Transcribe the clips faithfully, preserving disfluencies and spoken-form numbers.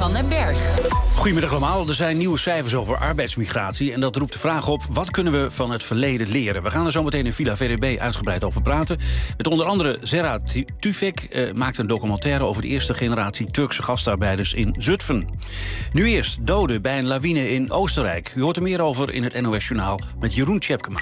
van den Berg. Goedemiddag allemaal. Er zijn nieuwe cijfers over arbeidsmigratie. En dat roept de vraag op, wat kunnen we van het verleden leren? We gaan er zo meteen in Villa V D B uitgebreid over praten. Met onder andere Zera Tufek eh, maakt een documentaire over de eerste generatie Turkse gastarbeiders in Zutphen. Nu eerst doden bij een lawine in Oostenrijk. U hoort er meer over in het N O S-journaal met Jeroen Tjepkema.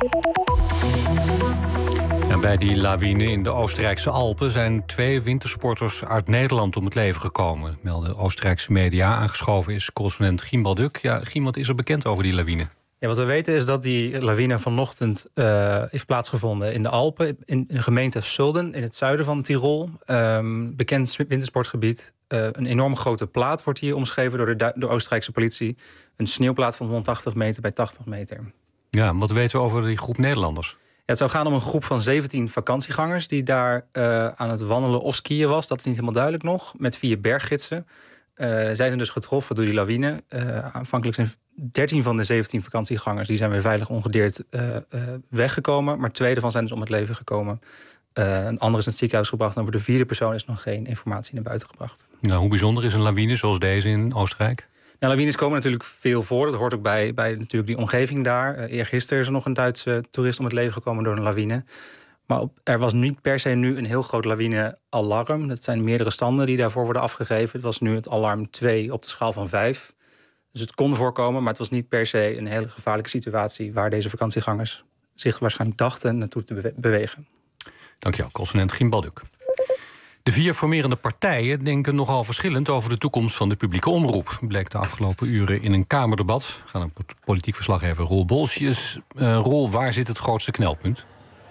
En bij die lawine in de Oostenrijkse Alpen zijn twee wintersporters uit Nederland om het leven gekomen. Melden Oostenrijkse media. Aangeschoven is correspondent Giem Balduk. Ja, Giem, wat is er bekend over die lawine? Ja, wat we weten is dat die lawine vanochtend uh, heeft plaatsgevonden in de Alpen, in de gemeente Sulden, in het zuiden van Tirol. Um, bekend wintersportgebied. Uh, een enorm grote plaat wordt hier omschreven door de, door de Oostenrijkse politie. Een sneeuwplaat van honderdtachtig meter bij tachtig meter. Ja, wat weten we over die groep Nederlanders? Ja, het zou gaan om een groep van zeventien vakantiegangers die daar uh, aan het wandelen of skiën was. Dat is niet helemaal duidelijk nog, met vier berggidsen. Uh, zij zijn dus getroffen door die lawine. Uh, aanvankelijk zijn dertien van de zeventien vakantiegangers die zijn weer veilig ongedeerd uh, uh, weggekomen. Maar twee daarvan zijn dus om het leven gekomen. Uh, een ander is in het ziekenhuis gebracht. En over de vierde persoon is nog geen informatie naar buiten gebracht. Nou, hoe bijzonder is een lawine zoals deze in Oostenrijk? Nou, lawines komen natuurlijk veel voor. Dat hoort ook bij, bij natuurlijk die omgeving daar. Uh, eergisteren is er nog een Duitse toerist om het leven gekomen door een lawine. Maar op, er was niet per se nu een heel groot lawine-alarm. Dat zijn meerdere standen die daarvoor worden afgegeven. Het was nu het alarm twee op de schaal van vijf. Dus het kon voorkomen, maar het was niet per se een hele gevaarlijke situatie waar deze vakantiegangers zich waarschijnlijk dachten naartoe te bewe- bewegen. Dankjewel, correspondent Giem Balduk. De vier formerende partijen denken nogal verschillend over de toekomst van de publieke omroep. Bleek de afgelopen uren in een Kamerdebat. We gaan naar politiek verslaggever Roel Bolsjes. Uh, Roel, waar zit het grootste knelpunt?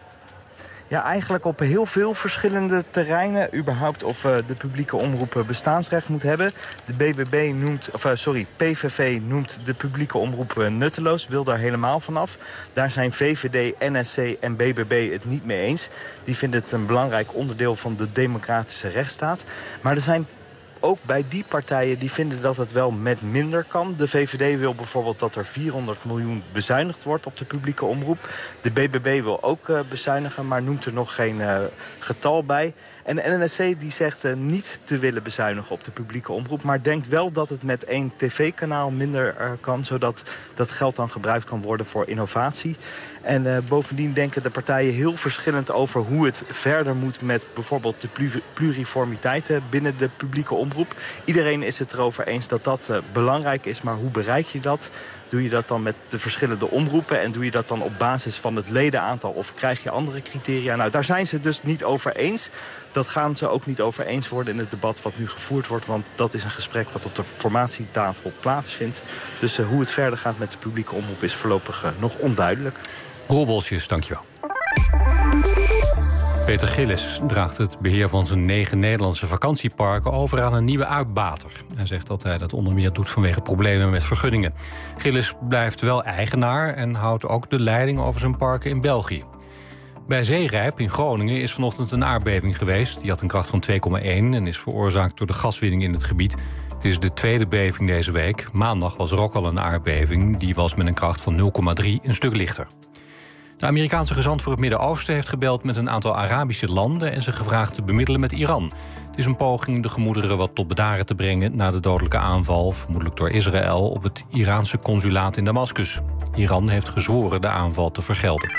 Ja, eigenlijk op heel veel verschillende terreinen. Überhaupt of uh, de publieke omroep bestaansrecht moet hebben. De B B B noemt, of uh, sorry, P V V noemt de publieke omroep uh, nutteloos. Wil daar helemaal vanaf. Daar zijn V V D, N S C en B B B het niet mee eens. Die vinden het een belangrijk onderdeel van de democratische rechtsstaat. Maar er zijn ook bij die partijen die vinden dat het wel met minder kan. De V V D wil bijvoorbeeld dat er vierhonderd miljoen bezuinigd wordt op de publieke omroep. De B B B wil ook uh, bezuinigen, maar noemt er nog geen uh, getal bij. En de N S C die zegt uh, niet te willen bezuinigen op de publieke omroep, maar denkt wel dat het met één tv-kanaal minder uh, kan, zodat dat geld dan gebruikt kan worden voor innovatie. En uh, bovendien denken de partijen heel verschillend over hoe het verder moet met bijvoorbeeld de plu- pluriformiteit binnen de publieke omroep. Iedereen is het erover eens dat dat uh, belangrijk is, maar hoe bereik je dat? Doe je dat dan met de verschillende omroepen en doe je dat dan op basis van het ledenaantal of krijg je andere criteria? Nou, daar zijn ze het dus niet over eens. Dat gaan ze ook niet over eens worden in het debat wat nu gevoerd wordt, want dat is een gesprek wat op de formatietafel plaatsvindt. Dus uh, hoe het verder gaat met de publieke omroep is voorlopig uh, nog onduidelijk. Roel Bolsjes, dankjewel. Peter Gillis draagt het beheer van zijn negen Nederlandse vakantieparken over aan een nieuwe uitbater. Hij zegt dat hij dat onder meer doet vanwege problemen met vergunningen. Gillis blijft wel eigenaar en houdt ook de leiding over zijn parken in België. Bij Zeerijp in Groningen is vanochtend een aardbeving geweest. Die had een kracht van twee komma één en is veroorzaakt door de gaswinning in het gebied. Het is de tweede beving deze week. Maandag was er ook al een aardbeving. Die was met een kracht van nul komma drie een stuk lichter. De Amerikaanse gezant voor het Midden-Oosten heeft gebeld met een aantal Arabische landen en ze gevraagd te bemiddelen met Iran. Het is een poging de gemoederen wat tot bedaren te brengen na de dodelijke aanval, vermoedelijk door Israël, op het Iraanse consulaat in Damascus. Iran heeft gezworen de aanval te vergelden.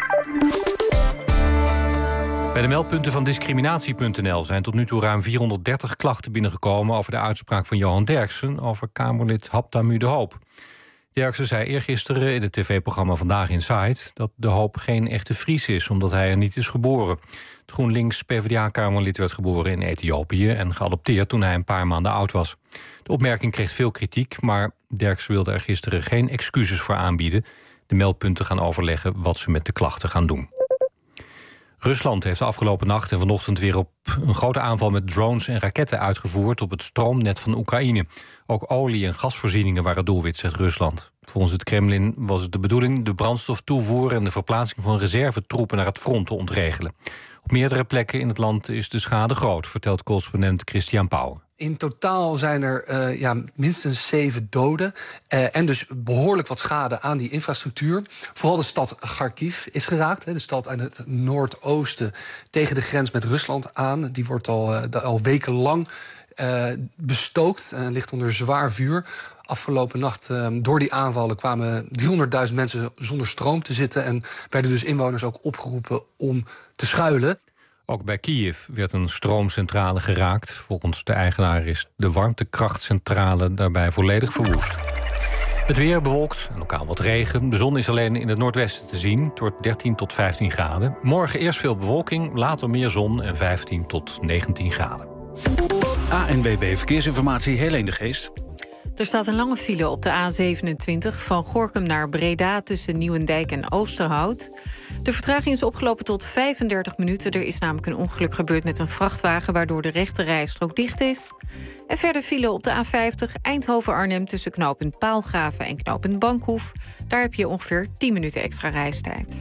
Bij de meldpunten van discriminatie punt n l zijn tot nu toe ruim vierhonderddertig klachten binnengekomen over de uitspraak van Johan Derksen over Kamerlid Habtamu de Hoop. Derksen zei eergisteren in het tv-programma Vandaag Inside dat de Hoop geen echte Fries is, omdat hij er niet is geboren. Het GroenLinks P v d A-Kamerlid werd geboren in Ethiopië en geadopteerd toen hij een paar maanden oud was. De opmerking kreeg veel kritiek, maar Derksen wilde er gisteren geen excuses voor aanbieden. De meldpunten gaan overleggen wat ze met de klachten gaan doen. Rusland heeft de afgelopen nacht en vanochtend weer op een grote aanval met drones en raketten uitgevoerd op het stroomnet van Oekraïne. Ook olie- en gasvoorzieningen waren doelwit, zegt Rusland. Volgens het Kremlin was het de bedoeling de brandstoftoevoer en de verplaatsing van reservetroepen naar het front te ontregelen. Op meerdere plekken in het land is de schade groot, vertelt correspondent Christian Pauw. In totaal zijn er uh, ja, minstens zeven doden. Uh, en dus behoorlijk wat schade aan die infrastructuur. Vooral de stad Kharkiv is geraakt. Hè, de stad aan het noordoosten tegen de grens met Rusland aan. Die wordt al, uh, al wekenlang uh, bestookt en uh, ligt onder zwaar vuur. Afgelopen nacht, uh, door die aanvallen, kwamen driehonderdduizend mensen zonder stroom te zitten. En werden dus inwoners ook opgeroepen om te schuilen. Ook bij Kiev werd een stroomcentrale geraakt. Volgens de eigenaar is de warmtekrachtcentrale daarbij volledig verwoest. Het weer bewolkt en lokaal wat regen. De zon is alleen in het noordwesten te zien. Het wordt dertien tot vijftien graden. Morgen eerst veel bewolking, later meer zon en vijftien tot negentien graden. A N W B Verkeersinformatie, Helene de Geest. Er staat een lange file op de A zevenentwintig van Gorinchem naar Breda tussen Nieuwendijk en Oosterhout. De vertraging is opgelopen tot vijfendertig minuten. Er is namelijk een ongeluk gebeurd met een vrachtwagen waardoor de rechte rijstrook dicht is. En verder file op de A vijftig Eindhoven-Arnhem tussen knooppunt Paalgraven en knooppunt Bankhoef. Daar heb je ongeveer tien minuten extra reistijd.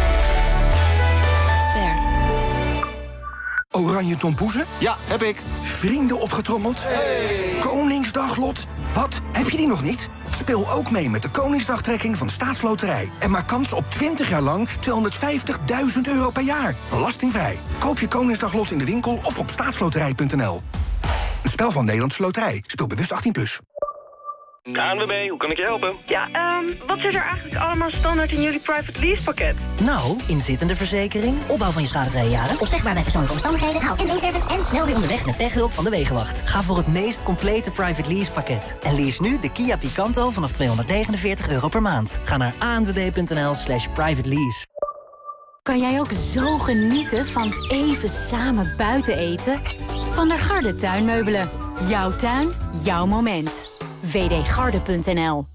Ster. Oranje tompoezen? Ja, heb ik. Vrienden opgetrommeld? Hey. Koningsdaglot? Wat? Heb je die nog niet? Speel ook mee met de Koningsdagtrekking van Staatsloterij. En maak kans op twintig jaar lang tweehonderdvijftigduizend euro per jaar. Belastingvrij. Koop je Koningsdaglot in de winkel of op staatsloterij punt n l. Een spel van Nederlandse Loterij. Speel bewust achttien plus. K N W B, hoe kan ik je helpen? Ja, um, wat zit er eigenlijk allemaal standaard in jullie private lease pakket? Nou, inzittende verzekering, opbouw van je schadevrije jaren, opzegbaar bij persoonlijke omstandigheden, haal- en beenservice en snel weer onderweg met techhulp van de Wegenwacht. Ga voor het meest complete private lease pakket. En lease nu de Kia Picanto vanaf tweehonderdnegenenveertig euro per maand. Ga naar a n w b punt n l slash private lease. Kan jij ook zo genieten van even samen buiten eten? Van der Garde tuinmeubelen. Jouw tuin, jouw moment. w d garde punt n l.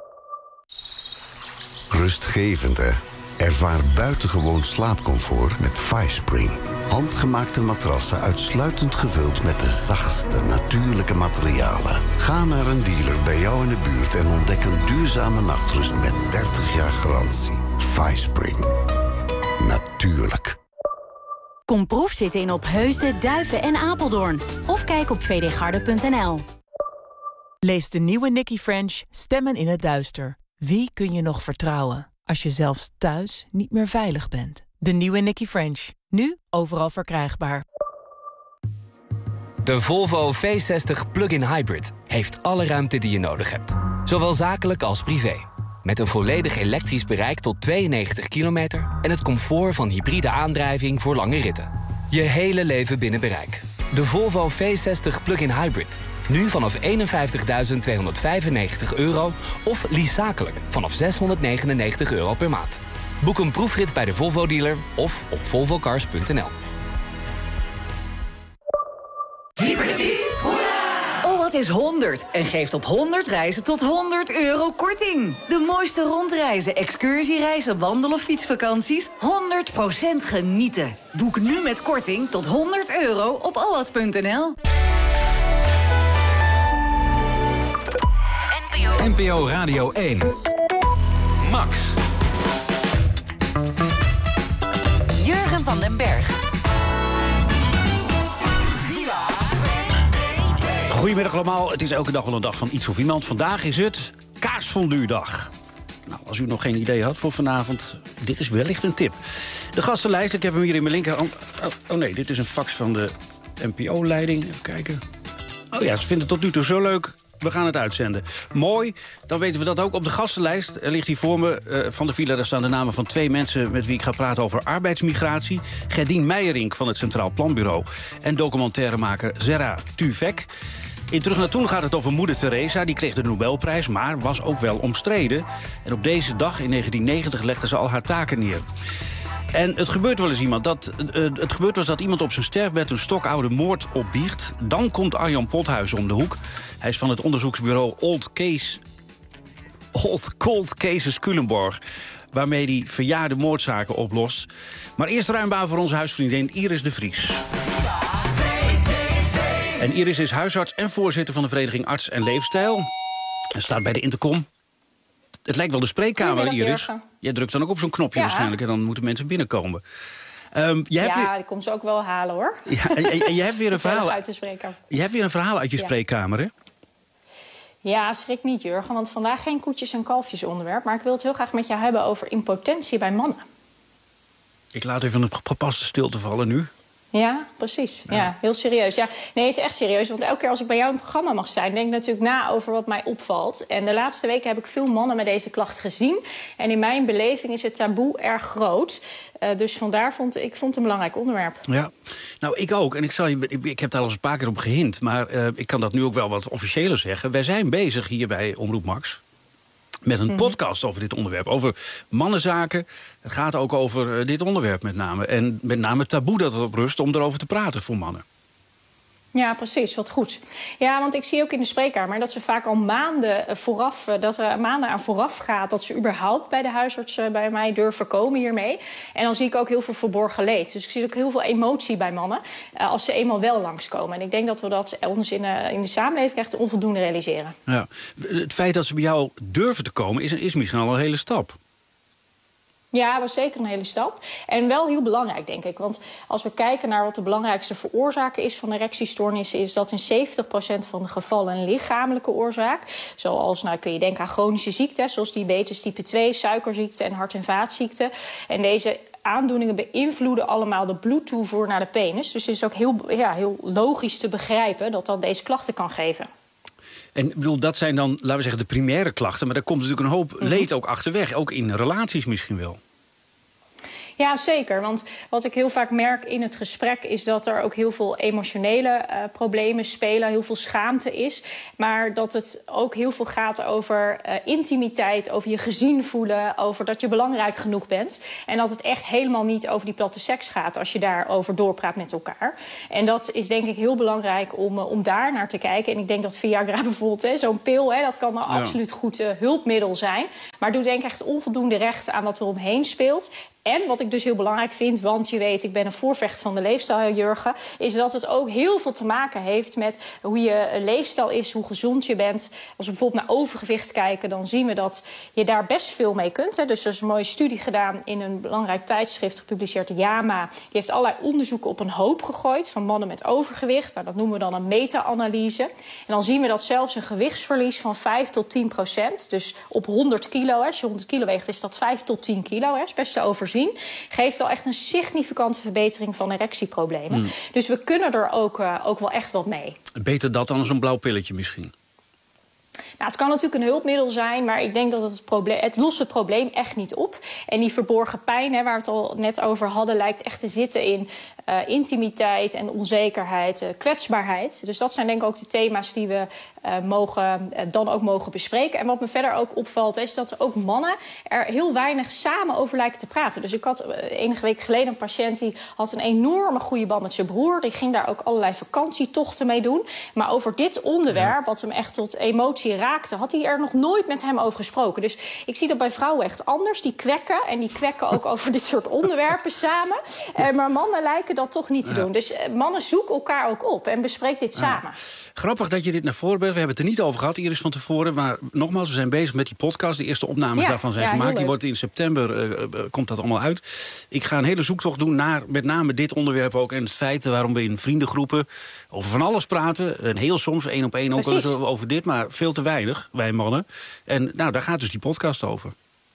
Rustgevend, hè? Ervaar buitengewoon slaapcomfort met FiSpring. Handgemaakte matrassen uitsluitend gevuld met de zachtste natuurlijke materialen. Ga naar een dealer bij jou in de buurt en ontdek een duurzame nachtrust met dertig jaar garantie. FiSpring. Natuurlijk. Kom proefzitten in Opheusden, Duiven en Apeldoorn. Of kijk op v d garde punt n l. Lees de nieuwe Nicky French Stemmen in het duister. Wie kun je nog vertrouwen als je zelfs thuis niet meer veilig bent? De nieuwe Nicky French. Nu overal verkrijgbaar. De Volvo V zestig Plug-in Hybrid heeft alle ruimte die je nodig hebt. Zowel zakelijk als privé. Met een volledig elektrisch bereik tot tweeënnegentig kilometer... en het comfort van hybride aandrijving voor lange ritten. Je hele leven binnen bereik. De Volvo V zestig Plug-in Hybrid. Nu vanaf eenenvijftigduizend tweehonderdvijfennegentig euro of lease zakelijk vanaf zeshonderdnegenennegentig euro per maand. Boek een proefrit bij de Volvo dealer of op volvo cars punt n l. Oh, wat is honderd? En geeft op honderd reizen tot honderd euro korting. De mooiste rondreizen, excursiereizen, wandel- of fietsvakanties. honderd procent genieten. Boek nu met korting tot honderd euro op o w a t punt n l. N P O Radio één. Max. Jurgen van den Berg. Goedemiddag allemaal, het is elke dag wel een dag van iets of iemand. Vandaag is het kaasfondue-dag. Nou, als u nog geen idee had voor vanavond, dit is wellicht een tip. De gastenlijst, ik heb hem hier in mijn linkerhand. Oh, oh nee, dit is een fax van de N P O-leiding. Even kijken. Oh ja, ze vinden het tot nu toe zo leuk. We gaan het uitzenden. Mooi, dan weten we dat ook. Op de gastenlijst er ligt hier voor me uh, van de file. Daar staan de namen van twee mensen met wie ik ga praten over arbeidsmigratie. Gerdien Meijerink van het Centraal Planbureau. En documentairemaker Zerra Tuvek. In Terug naar Toen gaat het over moeder Teresa. Die kreeg de Nobelprijs, maar was ook wel omstreden. En op deze dag in negentien negentig legde ze al haar taken neer. En het gebeurt wel eens iemand dat, uh, het gebeurt wel eens dat iemand op zijn sterfbed een stokoude moord opbiecht. Dan komt Arjan Pothuis om de hoek. Hij is van het onderzoeksbureau Old Case, Old Cold Cases Culemborg, waarmee hij verjaarde moordzaken oplost. Maar eerst ruim baan voor onze huisvriendin Iris de Vries. En Iris is huisarts en voorzitter van de vereniging Arts en Leefstijl. En staat bij de intercom. Het lijkt wel de spreekkamer, Iris. Jij drukt dan ook op zo'n knopje, ja, waarschijnlijk, en dan moeten mensen binnenkomen. Um, je hebt ja, weer... die komt ze ook wel halen, hoor. Ja, en, en, en je hebt weer een verhaal uit de spreekkamer. Je hebt weer een verhaal uit je ja. spreekkamer, hè? Ja, schrik niet, Jurgen, want vandaag geen koetjes en kalfjes onderwerp. Maar ik wil het heel graag met jou hebben over impotentie bij mannen. Ik laat even een gepaste stilte vallen nu. Ja, precies. Ja. ja, heel serieus. Ja, nee, het is echt serieus. Want elke keer als ik bij jou in het programma mag zijn, denk ik natuurlijk na over wat mij opvalt. En de laatste weken heb ik veel mannen met deze klacht gezien. En in mijn beleving is het taboe erg groot. Uh, dus vandaar vond ik vond het een belangrijk onderwerp. Ja, nou ik ook. En ik, zal je, ik, ik heb daar al eens een paar keer op gehint. Maar uh, ik kan dat nu ook wel wat officiëler zeggen. Wij zijn bezig hier bij Omroep Max met een mm-hmm. podcast over dit onderwerp. Over mannenzaken. Het gaat ook over uh, dit onderwerp met name. En met name het taboe dat erop rust om erover te praten voor mannen. Ja, precies. Wat goed. Ja, want ik zie ook in de spreekkamer dat ze vaak al maanden vooraf, dat er maanden aan vooraf gaat dat ze überhaupt bij de huisarts bij mij durven komen hiermee. En dan zie ik ook heel veel verborgen leed. Dus ik zie ook heel veel emotie bij mannen als ze eenmaal wel langskomen. En ik denk dat we dat ons in de, in de samenleving echt onvoldoende realiseren. Ja. Het feit dat ze bij jou durven te komen is, is misschien al een hele stap. Ja, dat is zeker een hele stap. En wel heel belangrijk, denk ik. Want als we kijken naar wat de belangrijkste veroorzaker is van erectiestoornissen, is dat in zeventig procent van de gevallen een lichamelijke oorzaak. Zoals, nou kun je denken aan chronische ziekten, zoals diabetes type twee, suikerziekte en hart- en vaatziekten. En deze aandoeningen beïnvloeden allemaal de bloedtoevoer naar de penis. Dus het is ook heel, ja, heel logisch te begrijpen dat dat deze klachten kan geven. En ik bedoel, dat zijn dan, laten we zeggen, de primaire klachten. Maar daar komt natuurlijk een hoop leed ook achterweg. Ook in relaties misschien wel. Ja, zeker. Want wat ik heel vaak merk in het gesprek is dat er ook heel veel emotionele uh, problemen spelen. Heel veel schaamte is. Maar dat het ook heel veel gaat over uh, intimiteit, over je gezien voelen, over dat je belangrijk genoeg bent. En dat het echt helemaal niet over die platte seks gaat als je daarover doorpraat met elkaar. En dat is denk ik heel belangrijk om, uh, om daar naar te kijken. En ik denk dat Viagra bijvoorbeeld, zo'n pil, hè, dat kan een ja. absoluut goed uh, hulpmiddel zijn. Maar doet denk ik echt onvoldoende recht aan wat er omheen speelt. En wat ik dus heel belangrijk vind, want je weet, ik ben een voorvechter van de leefstijl, Jurgen, is dat het ook heel veel te maken heeft met hoe je leefstijl is, hoe gezond je bent. Als we bijvoorbeeld naar overgewicht kijken, dan zien we dat je daar best veel mee kunt. Hè. Dus er is een mooie studie gedaan in een belangrijk tijdschrift, gepubliceerd door JAMA. Die heeft allerlei onderzoeken op een hoop gegooid van mannen met overgewicht. Nou, dat noemen we dan een meta-analyse. En dan zien we dat zelfs een gewichtsverlies van vijf tot tien procent, dus op honderd kilo, hè, als je honderd kilo weegt, is dat vijf tot tien kilo, hè, is best te overzien. Geeft al echt een significante verbetering van erectieproblemen. Mm. Dus we kunnen er ook, uh, ook wel echt wat mee. Beter dat dan zo'n blauw pilletje misschien? Nou, het kan natuurlijk een hulpmiddel zijn, maar ik denk dat het, probleem, het lost het probleem echt niet op. En die verborgen pijn, hè, waar we het al net over hadden, lijkt echt te zitten in uh, intimiteit en onzekerheid, uh, kwetsbaarheid. Dus dat zijn denk ik ook de thema's die we uh, mogen, uh, dan ook mogen bespreken. En wat me verder ook opvalt, is dat ook mannen er heel weinig samen over lijken te praten. Dus ik had uh, enige week geleden een patiënt die had een enorme goede band met zijn broer. Die ging daar ook allerlei vakantietochten mee doen. Maar over dit onderwerp, wat hem echt tot emotie raakte, had hij er nog nooit met hem over gesproken. Dus ik zie dat bij vrouwen echt anders. Die kwekken en die kwekken ook over dit soort onderwerpen samen. Uh, maar mannen lijken dat toch niet te ja. doen. Dus uh, mannen zoeken elkaar ook op en bespreek dit ja. samen. Grappig dat je dit naar voren brengt. We hebben het er niet over gehad, Iris, van tevoren. Maar nogmaals, we zijn bezig met die podcast. De eerste opnames ja, daarvan zijn ja, gemaakt. Die wordt in september, uh, uh, komt dat allemaal uit. Ik ga een hele zoektocht doen naar met name dit onderwerp ook. En het feit waarom we in vriendengroepen over van alles praten. En heel soms, één op één ook wel eens over dit. Maar veel te weinig, wij mannen. En nou, daar gaat dus die podcast over.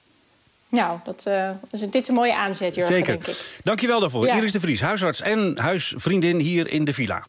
Nou, dat uh, is dit een mooie aanzet, Jurgen, Zeker. denk ik. Dank je wel daarvoor. Ja. Iris de Vries, huisarts en huisvriendin hier in de villa.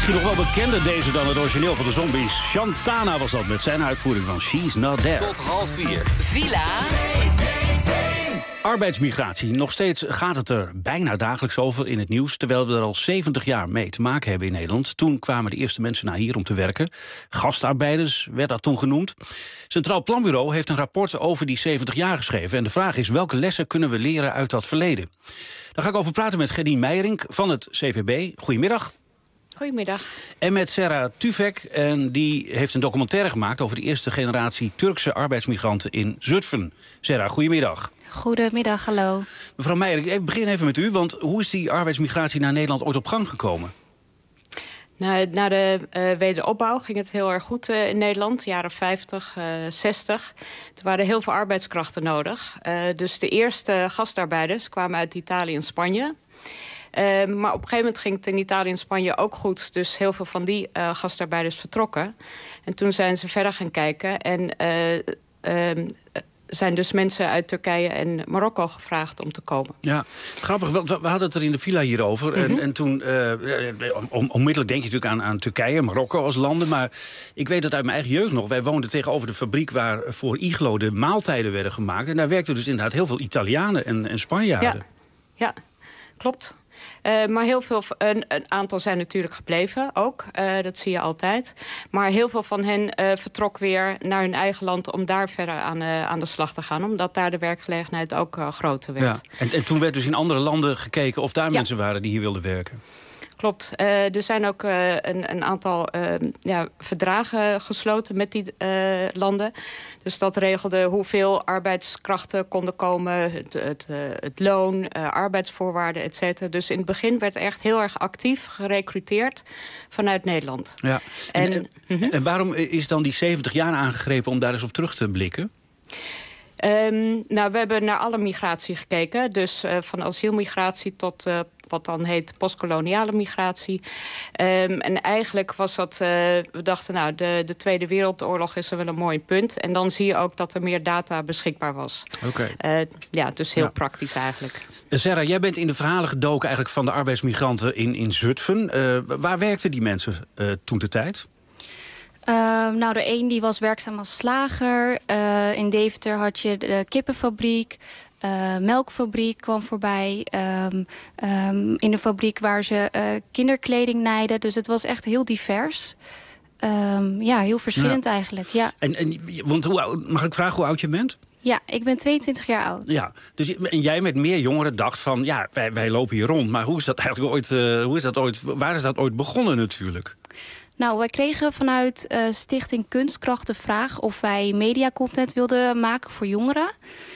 Misschien nog wel bekender deze dan het origineel van de Zombies. Shantana was dat met zijn uitvoering van She's Not There. Tot half vier. Villa. Arbeidsmigratie. Nog steeds gaat het er bijna dagelijks over in het nieuws, terwijl we er al zeventig jaar mee te maken hebben in Nederland. Toen kwamen de eerste mensen naar hier om te werken. Gastarbeiders werd dat toen genoemd. Centraal Planbureau heeft een rapport over die zeventig jaar geschreven. En de vraag is, welke lessen kunnen we leren uit dat verleden? Daar ga ik over praten met Gerdien Meijering van het C V B. Goedemiddag. Goedemiddag. En met Serra Tüfek. En die heeft een documentaire gemaakt over de eerste generatie Turkse arbeidsmigranten in Zutphen. Serra, goedemiddag. Goedemiddag, hallo. Mevrouw Meijering, ik begin even met u. Want hoe is die arbeidsmigratie naar Nederland ooit op gang gekomen? Nou, na de uh, wederopbouw ging het heel erg goed uh, in Nederland, jaren vijftig, uh, zestig. Er waren heel veel arbeidskrachten nodig. Uh, dus de eerste gastarbeiders kwamen uit Italië en Spanje. Uh, maar op een gegeven moment ging het in Italië en Spanje ook goed. Dus heel veel van die uh, gastarbeiders vertrokken. En toen zijn ze verder gaan kijken. En uh, uh, zijn dus mensen uit Turkije en Marokko gevraagd om te komen. Ja, grappig. We, we hadden het er in de villa hierover. Mm-hmm. en, en toen, uh, on, onmiddellijk denk je natuurlijk aan, aan Turkije en Marokko als landen. Maar ik weet dat uit mijn eigen jeugd nog. Wij woonden tegenover de fabriek waar voor Iglo de maaltijden werden gemaakt. En daar werkten dus inderdaad heel veel Italianen en, en Spanjaarden. Ja, ja, klopt. Uh, maar heel veel, een, een aantal zijn natuurlijk gebleven ook. Uh, dat zie je altijd. Maar heel veel van hen uh, vertrok weer naar hun eigen land om daar verder aan, uh, aan de slag te gaan. Omdat daar de werkgelegenheid ook uh, groter werd. Ja. En, en toen werd dus in andere landen gekeken of daar ja. mensen waren die hier wilden werken. Klopt. Uh, er zijn ook uh, een, een aantal uh, ja, verdragen gesloten met die uh, landen. Dus dat regelde hoeveel arbeidskrachten konden komen, het, het, uh, het loon, uh, arbeidsvoorwaarden, et cetera. Dus in het begin werd echt heel erg actief gerecruiteerd vanuit Nederland. Ja. En, en, uh-huh. en waarom is dan die zeventig jaar aangegrepen om daar eens op terug te blikken? Um, nou, we hebben naar alle migratie gekeken. Dus uh, van asielmigratie tot uh, wat dan heet postkoloniale migratie. Um, en eigenlijk was dat... Uh, we dachten, nou, de, de Tweede Wereldoorlog is er wel een mooi punt. En dan zie je ook dat er meer data beschikbaar was. Oké. Okay. Uh, ja, dus heel ja. praktisch eigenlijk. Serra, jij bent in de verhalen gedoken eigenlijk van de arbeidsmigranten in, in Zutphen. Uh, waar werkten die mensen uh, toen de tijd? Uh, nou, de een die was werkzaam als slager. Uh, in Deventer had je de kippenfabriek. Uh, melkfabriek kwam voorbij. Um, um, in de fabriek waar ze uh, kinderkleding naaiden. Dus het was echt heel divers. Um, ja, heel verschillend ja. eigenlijk. Ja. En, en, want hoe oud, mag ik vragen hoe oud je bent? Ja, ik ben tweeëntwintig jaar oud. Ja, dus, en jij met meer jongeren dacht van... ja, wij, wij lopen hier rond. Maar hoe is dat eigenlijk ooit, uh, hoe is dat ooit, waar is dat ooit begonnen natuurlijk? Nou, wij kregen vanuit uh, Stichting Kunstkracht de vraag of wij mediacontent wilden maken voor jongeren.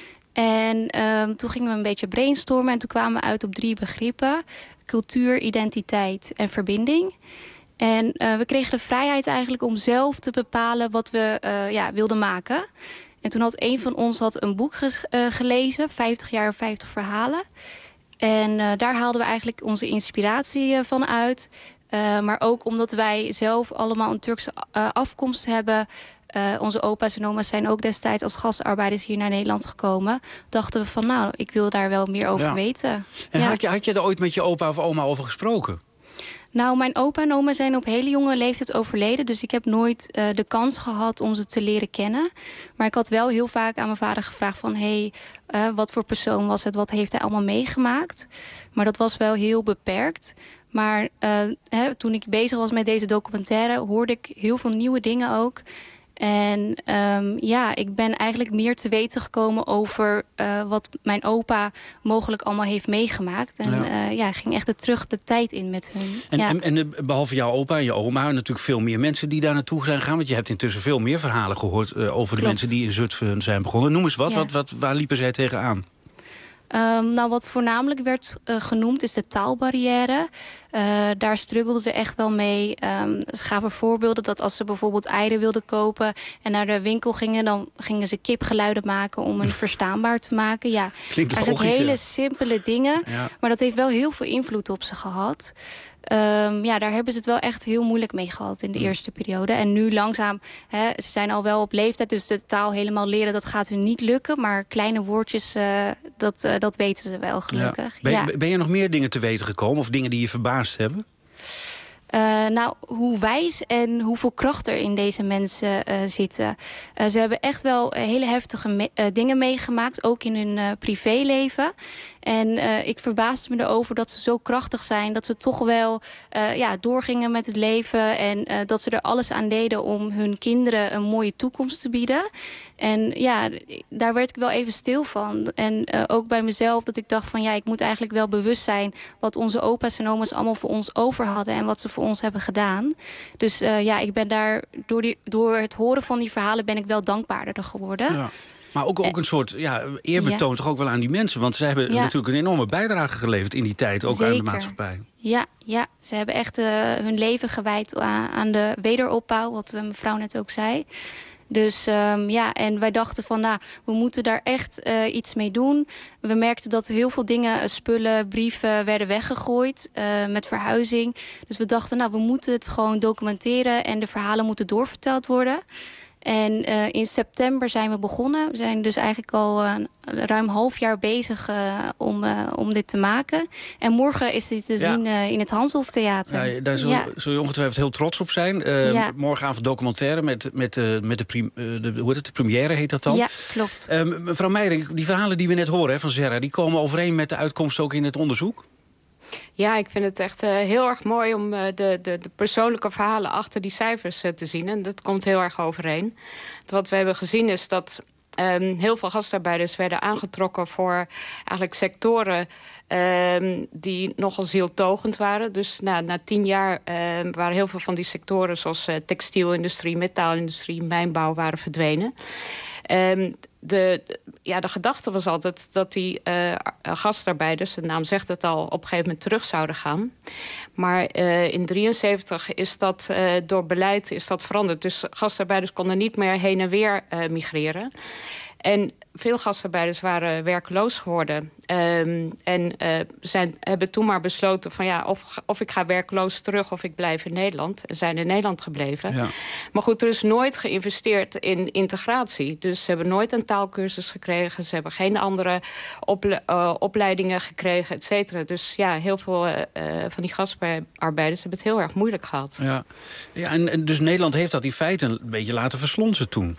En um, toen gingen we een beetje brainstormen en toen kwamen we uit op drie begrippen. Cultuur, identiteit en verbinding. En uh, we kregen de vrijheid eigenlijk om zelf te bepalen wat we uh, ja, wilden maken. En toen had een van ons had een boek ges, uh, gelezen, vijftig jaar, vijftig verhalen. En uh, daar haalden we eigenlijk onze inspiratie uh, van uit. Uh, maar ook omdat wij zelf allemaal een Turkse uh, afkomst hebben. Uh, onze opa's en oma's zijn ook destijds als gastarbeiders hier naar Nederland gekomen. Dachten we van, nou, ik wil daar wel meer over ja. weten. En ja. had, je, had je er ooit met je opa of oma over gesproken? Nou, mijn opa en oma zijn op hele jonge leeftijd overleden. Dus ik heb nooit uh, de kans gehad om ze te leren kennen. Maar ik had wel heel vaak aan mijn vader gevraagd van... hé, hey, uh, wat voor persoon was het? Wat heeft hij allemaal meegemaakt? Maar dat was wel heel beperkt. Maar uh, hè, toen ik bezig was met deze documentaire... hoorde ik heel veel nieuwe dingen ook... En um, ja, ik ben eigenlijk meer te weten gekomen over uh, wat mijn opa mogelijk allemaal heeft meegemaakt. En ja, uh, ja ging echt de terug de tijd in met hun. En, ja. en, en behalve jouw opa en je oma, natuurlijk veel meer mensen die daar naartoe zijn gegaan. Want je hebt intussen veel meer verhalen gehoord uh, over de Klopt. mensen die in Zutphen zijn begonnen. Noem eens wat, ja. wat, wat waar liepen zij tegenaan? Um, nou, wat voornamelijk werd uh, genoemd is de taalbarrière. Uh, daar struggelden ze echt wel mee. Um, ze gaven voorbeelden dat als ze bijvoorbeeld eieren wilden kopen... en naar de winkel gingen, dan gingen ze kipgeluiden maken... om hen verstaanbaar te maken. Ja, klinkt eigenlijk logisch, hele ja. simpele dingen. Ja. Maar dat heeft wel heel veel invloed op ze gehad. Um, ja, daar hebben ze het wel echt heel moeilijk mee gehad in de mm. eerste periode. En nu langzaam, hè, ze zijn al wel op leeftijd... dus de taal helemaal leren, dat gaat hun niet lukken. Maar kleine woordjes, uh, dat, uh, dat weten ze wel gelukkig. Ja. Ben, ja. ben je nog meer dingen te weten gekomen? Of dingen die je verbaasd hebben? Uh, nou, hoe wijs en hoeveel kracht er in deze mensen uh, zitten. Uh, ze hebben echt wel hele heftige me- uh, dingen meegemaakt, ook in hun uh, privéleven. En uh, ik verbaasde me erover dat ze zo krachtig zijn, dat ze toch wel uh, ja, doorgingen met het leven. En uh, dat ze er alles aan deden om hun kinderen een mooie toekomst te bieden. En ja, daar werd ik wel even stil van. En uh, ook bij mezelf dat ik dacht van ja, ik moet eigenlijk wel bewust zijn wat onze opa's en oma's allemaal voor ons over hadden en wat ze voor ons hebben gedaan. Dus uh, ja, ik ben daar door, die, door het horen van die verhalen ben ik wel dankbaarder geworden. Ja. Maar ook, ook een soort ja, eerbetoon ja. toch ook wel aan die mensen. Want ze hebben ja. natuurlijk een enorme bijdrage geleverd in die tijd. Ook Zeker. aan de maatschappij. Ja, ja, ze hebben echt uh, hun leven gewijd aan, aan de wederopbouw. Wat uh, mevrouw net ook zei. Dus um, ja, en wij dachten van, nou, we moeten daar echt uh, iets mee doen. We merkten dat heel veel dingen, spullen, brieven werden weggegooid uh, met verhuizing. Dus we dachten, nou, we moeten het gewoon documenteren en de verhalen moeten doorverteld worden. En uh, in september zijn we begonnen. We zijn dus eigenlijk al uh, ruim een half jaar bezig uh, om, uh, om dit te maken. En morgen is dit te ja. zien uh, in het Hanshof Theater. Ja, daar zul, ja. zul je ongetwijfeld heel trots op zijn. Uh, ja. Morgenavond documentaire met, met, uh, met de, prim, uh, de, hoe heet het, de première heet dat dan? Ja, klopt. Uh, mevrouw Meijering, die verhalen die we net horen hè, van Zerra, die komen overeen met de uitkomst ook in het onderzoek? Ja, ik vind het echt uh, heel erg mooi om uh, de, de, de persoonlijke verhalen achter die cijfers uh, te zien. En dat komt heel erg overeen. Wat we hebben gezien is dat um, heel veel gastarbeiders werden aangetrokken voor eigenlijk sectoren um, die nogal zieltogend waren. Dus nou, na tien jaar uh, waren heel veel van die sectoren zoals uh, textielindustrie, metaalindustrie, mijnbouw waren verdwenen. Um, De, ja, de gedachte was altijd dat die uh, gastarbeiders, de naam zegt het al, op een gegeven moment terug zouden gaan. Maar uh, in drieënzeventig is dat uh, door beleid is dat veranderd. Dus gastarbeiders konden niet meer heen en weer uh, migreren. En veel gastarbeiders waren werkloos geworden. Um, en uh, zijn, hebben toen maar besloten van ja, of, of ik ga werkloos terug of ik blijf in Nederland. En zijn in Nederland gebleven. Ja. Maar goed, er is nooit geïnvesteerd in integratie. Dus ze hebben nooit een taalkursus gekregen. Ze hebben geen andere ople- uh, opleidingen gekregen, et cetera. Dus ja, heel veel uh, van die gastarbeiders hebben het heel erg moeilijk gehad. Ja, ja en, en dus Nederland heeft dat in feite een beetje laten verslonsen toen.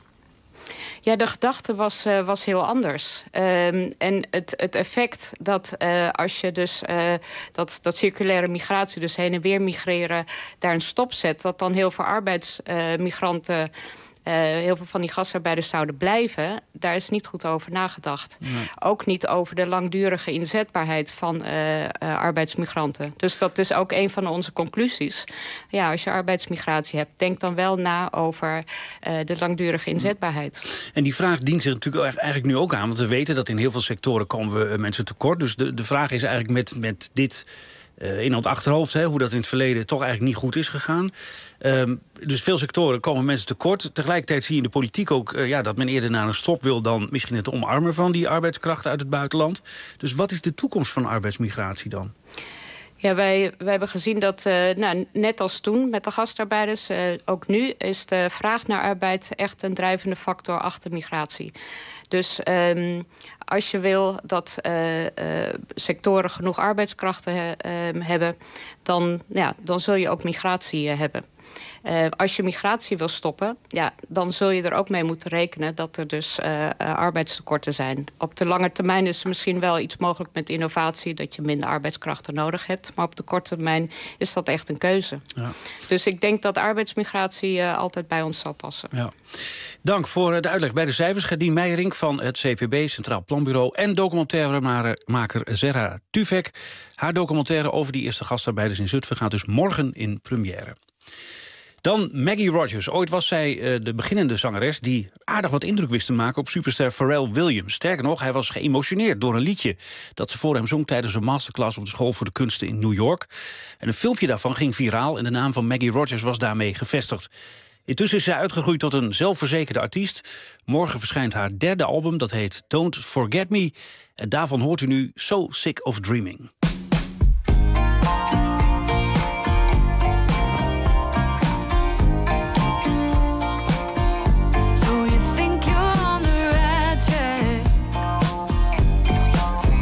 Ja, de gedachte was, uh, was heel anders. Um, en het, het effect dat uh, als je dus uh, dat, dat circulaire migratie, dus heen en weer migreren, daar een stop zet, dat dan heel veel arbeidsmigranten, uh, Uh, heel veel van die gastarbeiders zouden blijven, daar is niet goed over nagedacht. Nee. Ook niet over de langdurige inzetbaarheid van uh, uh, arbeidsmigranten. Dus dat is ook een van onze conclusies. Ja, als je arbeidsmigratie hebt, denk dan wel na over uh, de langdurige inzetbaarheid. En die vraag dient zich natuurlijk eigenlijk nu ook aan, want we weten dat in heel veel sectoren komen we uh, mensen tekort. Dus de, de vraag is eigenlijk met, met dit Uh, in het achterhoofd, hè, hoe dat in het verleden toch eigenlijk niet goed is gegaan. Um, dus veel sectoren komen mensen tekort. Tegelijkertijd zie je in de politiek ook uh, ja, dat men eerder naar een stop wil dan misschien het omarmen van die arbeidskrachten uit het buitenland. Dus wat is de toekomst van arbeidsmigratie dan? Ja, wij, wij hebben gezien dat, uh, nou, net als toen met de gastarbeiders, uh, ook nu is de vraag naar arbeid echt een drijvende factor achter migratie. Dus um, als je wil dat uh, uh, sectoren genoeg arbeidskrachten uh, hebben, dan, ja, dan zul je ook migratie uh, hebben. Uh, als je migratie wil stoppen, ja, dan zul je er ook mee moeten rekenen dat er dus uh, uh, arbeidstekorten zijn. Op de lange termijn is er misschien wel iets mogelijk met innovatie, dat je minder arbeidskrachten nodig hebt. Maar op de korte termijn is dat echt een keuze. Ja. Dus ik denk dat arbeidsmigratie uh, altijd bij ons zal passen. Ja. Dank voor de uitleg bij de cijfers. Gerdien Meijering van het C P B, Centraal Planbureau, en documentairemaker Zerra Tufek. Haar documentaire over die eerste gastarbeiders in Zutphen gaat dus morgen in première. Dan Maggie Rogers. Ooit was zij uh, de beginnende zangeres die aardig wat indruk wist te maken op superster Pharrell Williams. Sterker nog, hij was geëmotioneerd door een liedje dat ze voor hem zong tijdens een masterclass op de School voor de Kunsten in New York. En een filmpje daarvan ging viraal en de naam van Maggie Rogers was daarmee gevestigd. Intussen is zij uitgegroeid tot een zelfverzekerde artiest. Morgen verschijnt haar derde album, dat heet Don't Forget Me. En daarvan hoort u nu So Sick of Dreaming.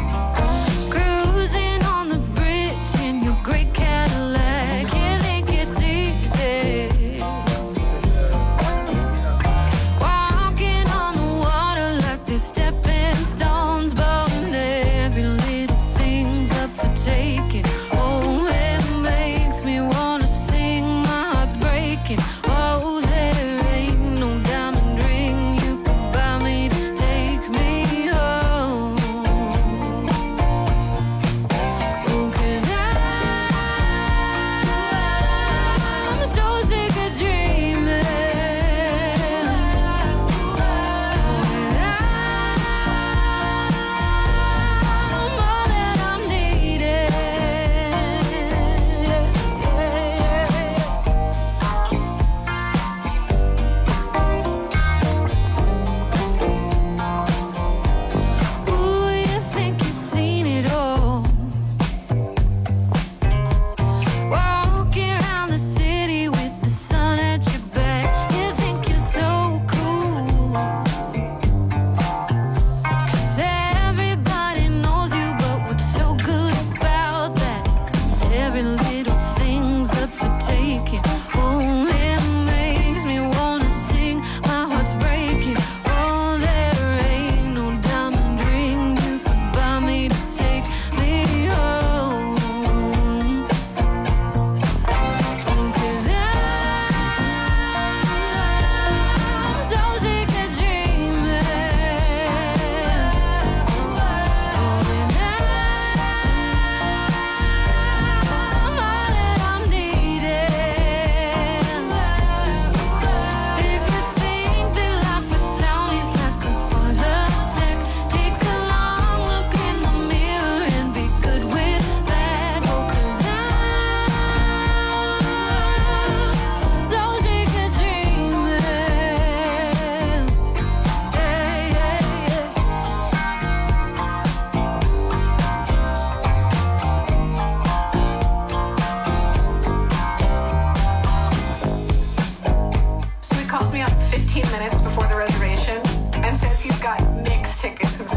Cruising on the bridge in your great Cadillac. You think it's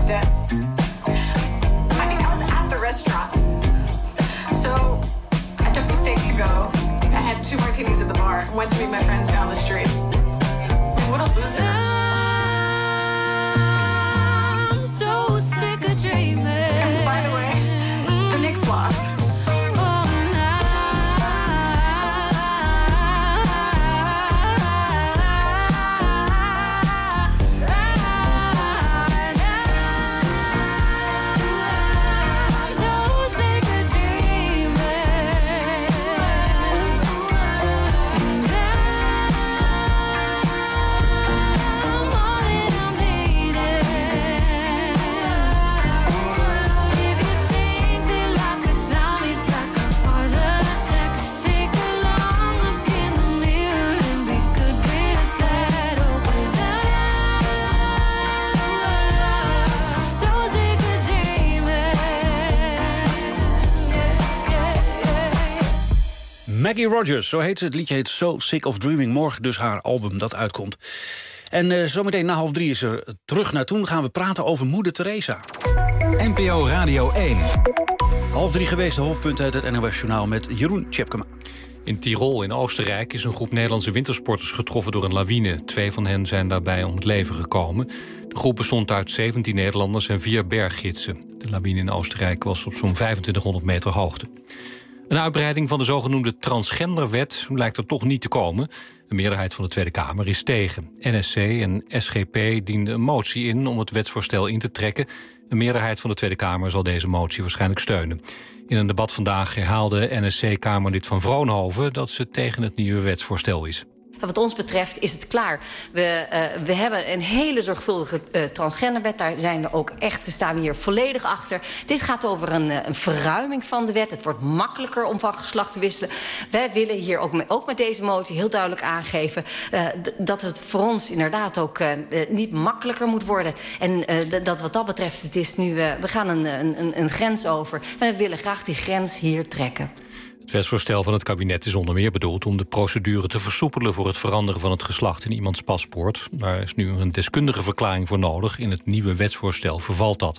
it. I mean, I was at the restaurant. So I took the steak to go. I had two martinis at the bar and went to meet my friends down the street. And what a loser. I'm so sick of dreaming. And by the way, the Knicks lost. Maggie Rogers, zo heet ze. Het liedje heet So Sick of Dreaming. Morgen dus haar album dat uitkomt. En uh, zometeen na half drie is er terug naar toen. Gaan we praten over moeder Teresa. N P O Radio één. Half drie geweest, de hoofdpunten uit het N O S-journaal met Jeroen Tjepkema. In Tirol in Oostenrijk is een groep Nederlandse wintersporters getroffen door een lawine. Twee van hen zijn daarbij om het leven gekomen. De groep bestond uit zeventien Nederlanders en vier berggidsen. De lawine in Oostenrijk was op zo'n vijfentwintighonderd meter hoogte. Een uitbreiding van de zogenoemde transgenderwet lijkt er toch niet te komen. Een meerderheid van de Tweede Kamer is tegen. N S C en S G P dienden een motie in om het wetsvoorstel in te trekken. Een meerderheid van de Tweede Kamer zal deze motie waarschijnlijk steunen. In een debat vandaag herhaalde N S C-Kamerlid van Vroonhoven dat ze tegen het nieuwe wetsvoorstel is. Wat ons betreft is het klaar. We, uh, we hebben een hele zorgvuldige uh, transgenderwet. Daar zijn we ook echt, staan we hier volledig achter. Dit gaat over een, uh, een verruiming van de wet. Het wordt makkelijker om van geslacht te wisselen. Wij willen hier ook met, ook met deze motie heel duidelijk aangeven Uh, d- dat het voor ons inderdaad ook uh, uh, niet makkelijker moet worden. En uh, d- dat wat dat betreft, het is nu, uh, we gaan een, een, een grens over. En we willen graag die grens hier trekken. Het wetsvoorstel van het kabinet is onder meer bedoeld om de procedure te versoepelen voor het veranderen van het geslacht in iemands paspoort. Daar is nu een deskundige verklaring voor nodig. In het nieuwe wetsvoorstel vervalt dat.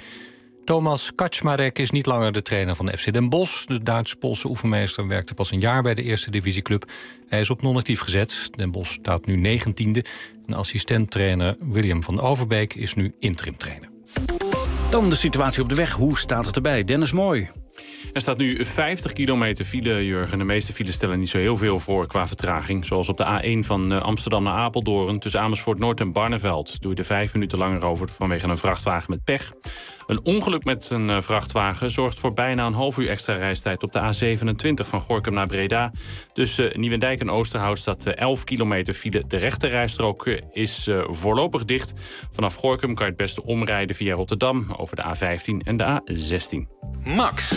Thomas Kaczmarek is niet langer de trainer van F C Den Bosch. De Duits-Poolse oefenmeester werkte pas een jaar bij de eerste divisieclub. Hij is op non-actief gezet. Den Bosch staat nu negentiende. En assistent-trainer William van Overbeek is nu interim-trainer. Dan de situatie op de weg. Hoe staat het erbij? Dennis Mooi. Er staat nu vijftig kilometer file, Jurgen. De meeste files stellen niet zo heel veel voor qua vertraging. Zoals op de A één van Amsterdam naar Apeldoorn. Tussen Amersfoort Noord en Barneveld doe je er vijf minuten langer over vanwege een vrachtwagen met pech. Een ongeluk met een vrachtwagen zorgt voor bijna een half uur extra reistijd op de A zevenentwintig van Gorinchem naar Breda. Tussen Nieuwendijk en Oosterhout staat elf kilometer file. De rechte rijstrook is voorlopig dicht. Vanaf Gorinchem kan je het beste omrijden via Rotterdam over de A vijftien en de A zestien. Max.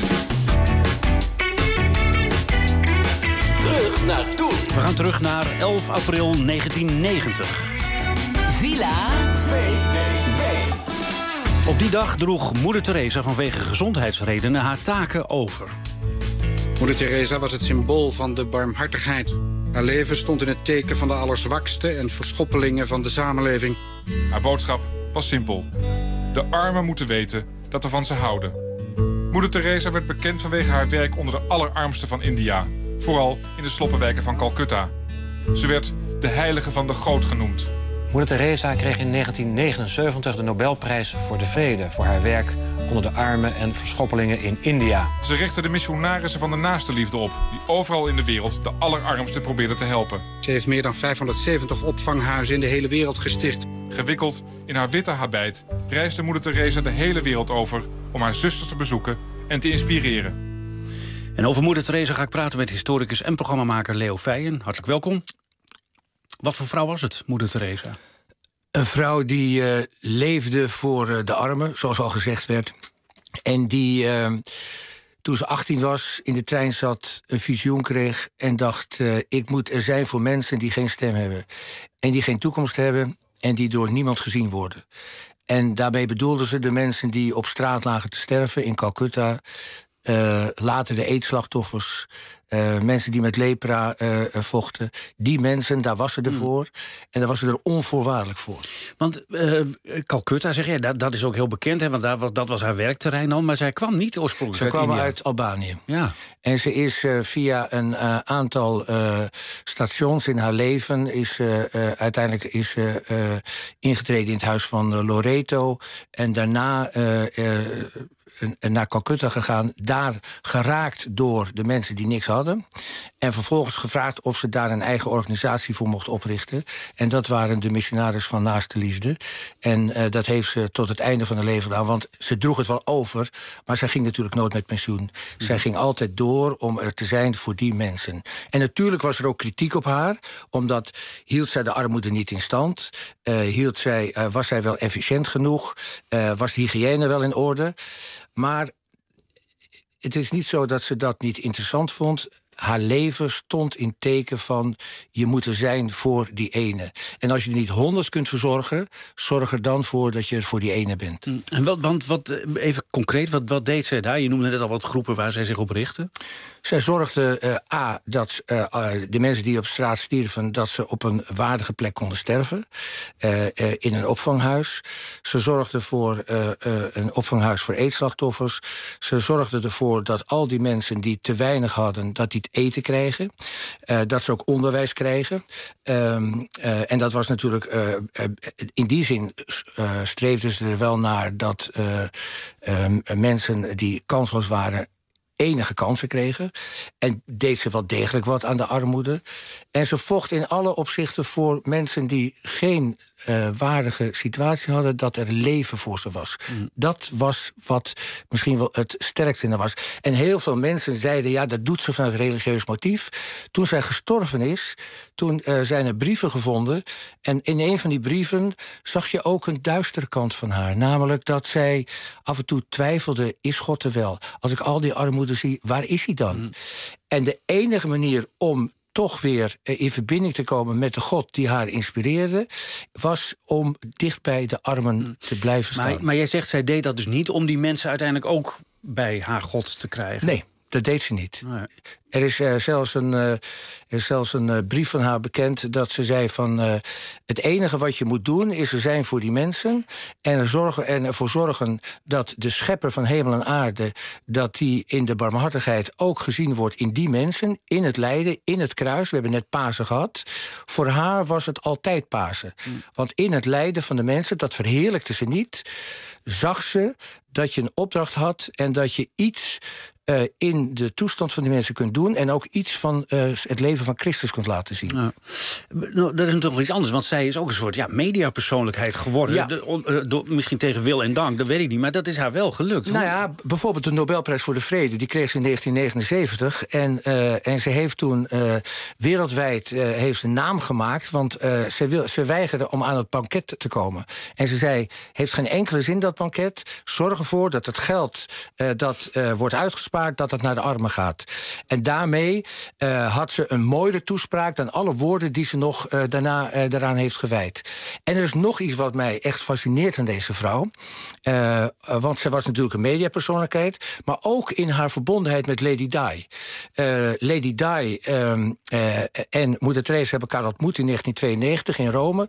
Terug naar toen. We gaan terug naar elf april negentien negentig. Villa V D B. Op die dag droeg moeder Teresa vanwege gezondheidsredenen haar taken over. Moeder Teresa was het symbool van de barmhartigheid. Haar leven stond in het teken van de allerzwakste en verschoppelingen van de samenleving. Haar boodschap was simpel. De armen moeten weten dat we van ze houden. Moeder Teresa werd bekend vanwege haar werk onder de allerarmsten van India. Vooral in de sloppenwijken van Calcutta. Ze werd de heilige van de goot genoemd. Moeder Teresa kreeg in negentien negenenzeventig de Nobelprijs voor de Vrede voor haar werk onder de armen en verschoppelingen in India. Ze richtte de missionarissen van de naaste liefde op, die overal in de wereld de allerarmsten probeerden te helpen. Ze heeft meer dan vijfhonderdzeventig opvanghuizen in de hele wereld gesticht. Gewikkeld in haar witte habit reisde moeder Teresa de hele wereld over om haar zusters te bezoeken en te inspireren. En over moeder Teresa ga ik praten met historicus en programmamaker Leo Feijen. Hartelijk welkom. Wat voor vrouw was het, moeder Teresa? Een vrouw die uh, leefde voor uh, de armen, zoals al gezegd werd. En die, uh, toen ze achttien was, in de trein zat, een visioen kreeg en dacht, Uh, ik moet er zijn voor mensen die geen stem hebben. En die geen toekomst hebben en die door niemand gezien worden. En daarbij bedoelde ze de mensen die op straat lagen te sterven in Calcutta. Uh, later de eetslachtoffers. Uh, mensen die met lepra uh, vochten. Die mensen, daar was ze ervoor. Mm. En daar was ze er onvoorwaardelijk voor. Want uh, Calcutta, zeg je, dat, dat is ook heel bekend. Hè, want daar was, dat was haar werkterrein dan. Maar zij kwam niet oorspronkelijk Ze uit kwam India. uit Albanië. Ja. En ze is uh, via een uh, aantal uh, stations in haar leven... is uh, uh, uiteindelijk is, uh, uh, ingetreden in het huis van uh, Loreto. En daarna... Uh, uh, naar Calcutta gegaan, daar geraakt door de mensen die niks hadden. En vervolgens gevraagd of ze daar een eigen organisatie voor mocht oprichten. En dat waren de missionaris van Naaste Liefde. En uh, dat heeft ze tot het einde van haar leven gedaan. Want ze droeg het wel over, maar zij ging natuurlijk nooit met pensioen. Mm. Zij ging altijd door om er te zijn voor die mensen. En natuurlijk was er ook kritiek op haar, omdat hield zij de armoede niet in stand. Uh, hield zij, uh, was zij wel efficiënt genoeg? Uh, was de hygiëne wel in orde? Maar het is niet zo dat ze dat niet interessant vond. Haar leven stond in teken van... je moet er zijn voor die ene. En als je er niet honderd kunt verzorgen... zorg er dan voor dat je er voor die ene bent. En wat, want wat, even concreet, wat, wat deed zij daar? Je noemde net al wat groepen waar zij zich op richtte. Zij zorgde uh, A, dat uh, de mensen die op straat stierven... dat ze op een waardige plek konden sterven. Uh, uh, in een opvanghuis. Ze zorgde voor uh, uh, een opvanghuis voor eetslachtoffers. Ze zorgde ervoor dat al die mensen die te weinig hadden... dat die eten krijgen. Uh, dat ze ook onderwijs krijgen. Um, uh, en dat was natuurlijk... Uh, uh, in die zin uh, streefden ze er wel naar... dat uh, um, mensen die kansloos waren... enige kansen kregen. En deed ze wel degelijk wat aan de armoede. En ze vocht in alle opzichten voor mensen die geen uh, waardige situatie hadden... dat er leven voor ze was. Mm. Dat was wat misschien wel het sterkste in haar was. En heel veel mensen zeiden, ja, dat doet ze vanuit religieus motief. Toen zij gestorven is, toen uh, zijn er brieven gevonden. En in een van die brieven zag je ook een duistere kant van haar. Namelijk dat zij af en toe twijfelde, is God er wel? Als ik al die armoede zie, waar is hij dan? Mm. En de enige manier om toch weer in verbinding te komen met de God die haar inspireerde, was om dicht bij de armen te blijven staan. Maar, maar jij zegt, zij deed dat dus niet om die mensen uiteindelijk ook bij haar God te krijgen? Nee, dat deed ze niet. Nee. Er is uh, zelfs een, uh, er is zelfs een uh, brief van haar bekend dat ze zei van... Uh, het enige wat je moet doen is er zijn voor die mensen... en, er zorgen, en ervoor zorgen dat de schepper van hemel en aarde... dat die in de barmhartigheid ook gezien wordt in die mensen... in het lijden, in het kruis. We hebben net Pasen gehad. Voor haar was het altijd Pasen. Mm. Want in het lijden van de mensen, dat verheerlijkte ze niet... zag ze dat je een opdracht had en dat je iets... Uh, in de toestand van die mensen kunt doen... en ook iets van uh, het leven van Christus kunt laten zien. Ja. Nou, dat is natuurlijk nog iets anders, want zij is ook een soort ja, mediapersoonlijkheid geworden. Ja. De, uh, do, misschien tegen wil en dank, dat weet ik niet, maar dat is haar wel gelukt. Nou ja, bijvoorbeeld de Nobelprijs voor de Vrede... die kreeg ze in negentien negenenzeventig. En, uh, en ze heeft toen uh, wereldwijd uh, heeft een naam gemaakt... want uh, ze, wil, ze weigerde om aan het banket te komen. En ze zei, heeft geen enkele zin dat banket. Zorg ervoor dat het geld uh, dat uh, wordt uitgespaard... dat het naar de armen gaat. En daarmee uh, had ze een mooiere toespraak... dan alle woorden die ze nog uh, daarna uh, daaraan heeft gewijd. En er is nog iets wat mij echt fascineert aan deze vrouw. Uh, want ze was natuurlijk een mediapersoonlijkheid... maar ook in haar verbondenheid met Lady Di. Uh, Lady Di um, uh, en Moeder Teresa hebben elkaar ontmoet in negentien tweeënnegentig in Rome...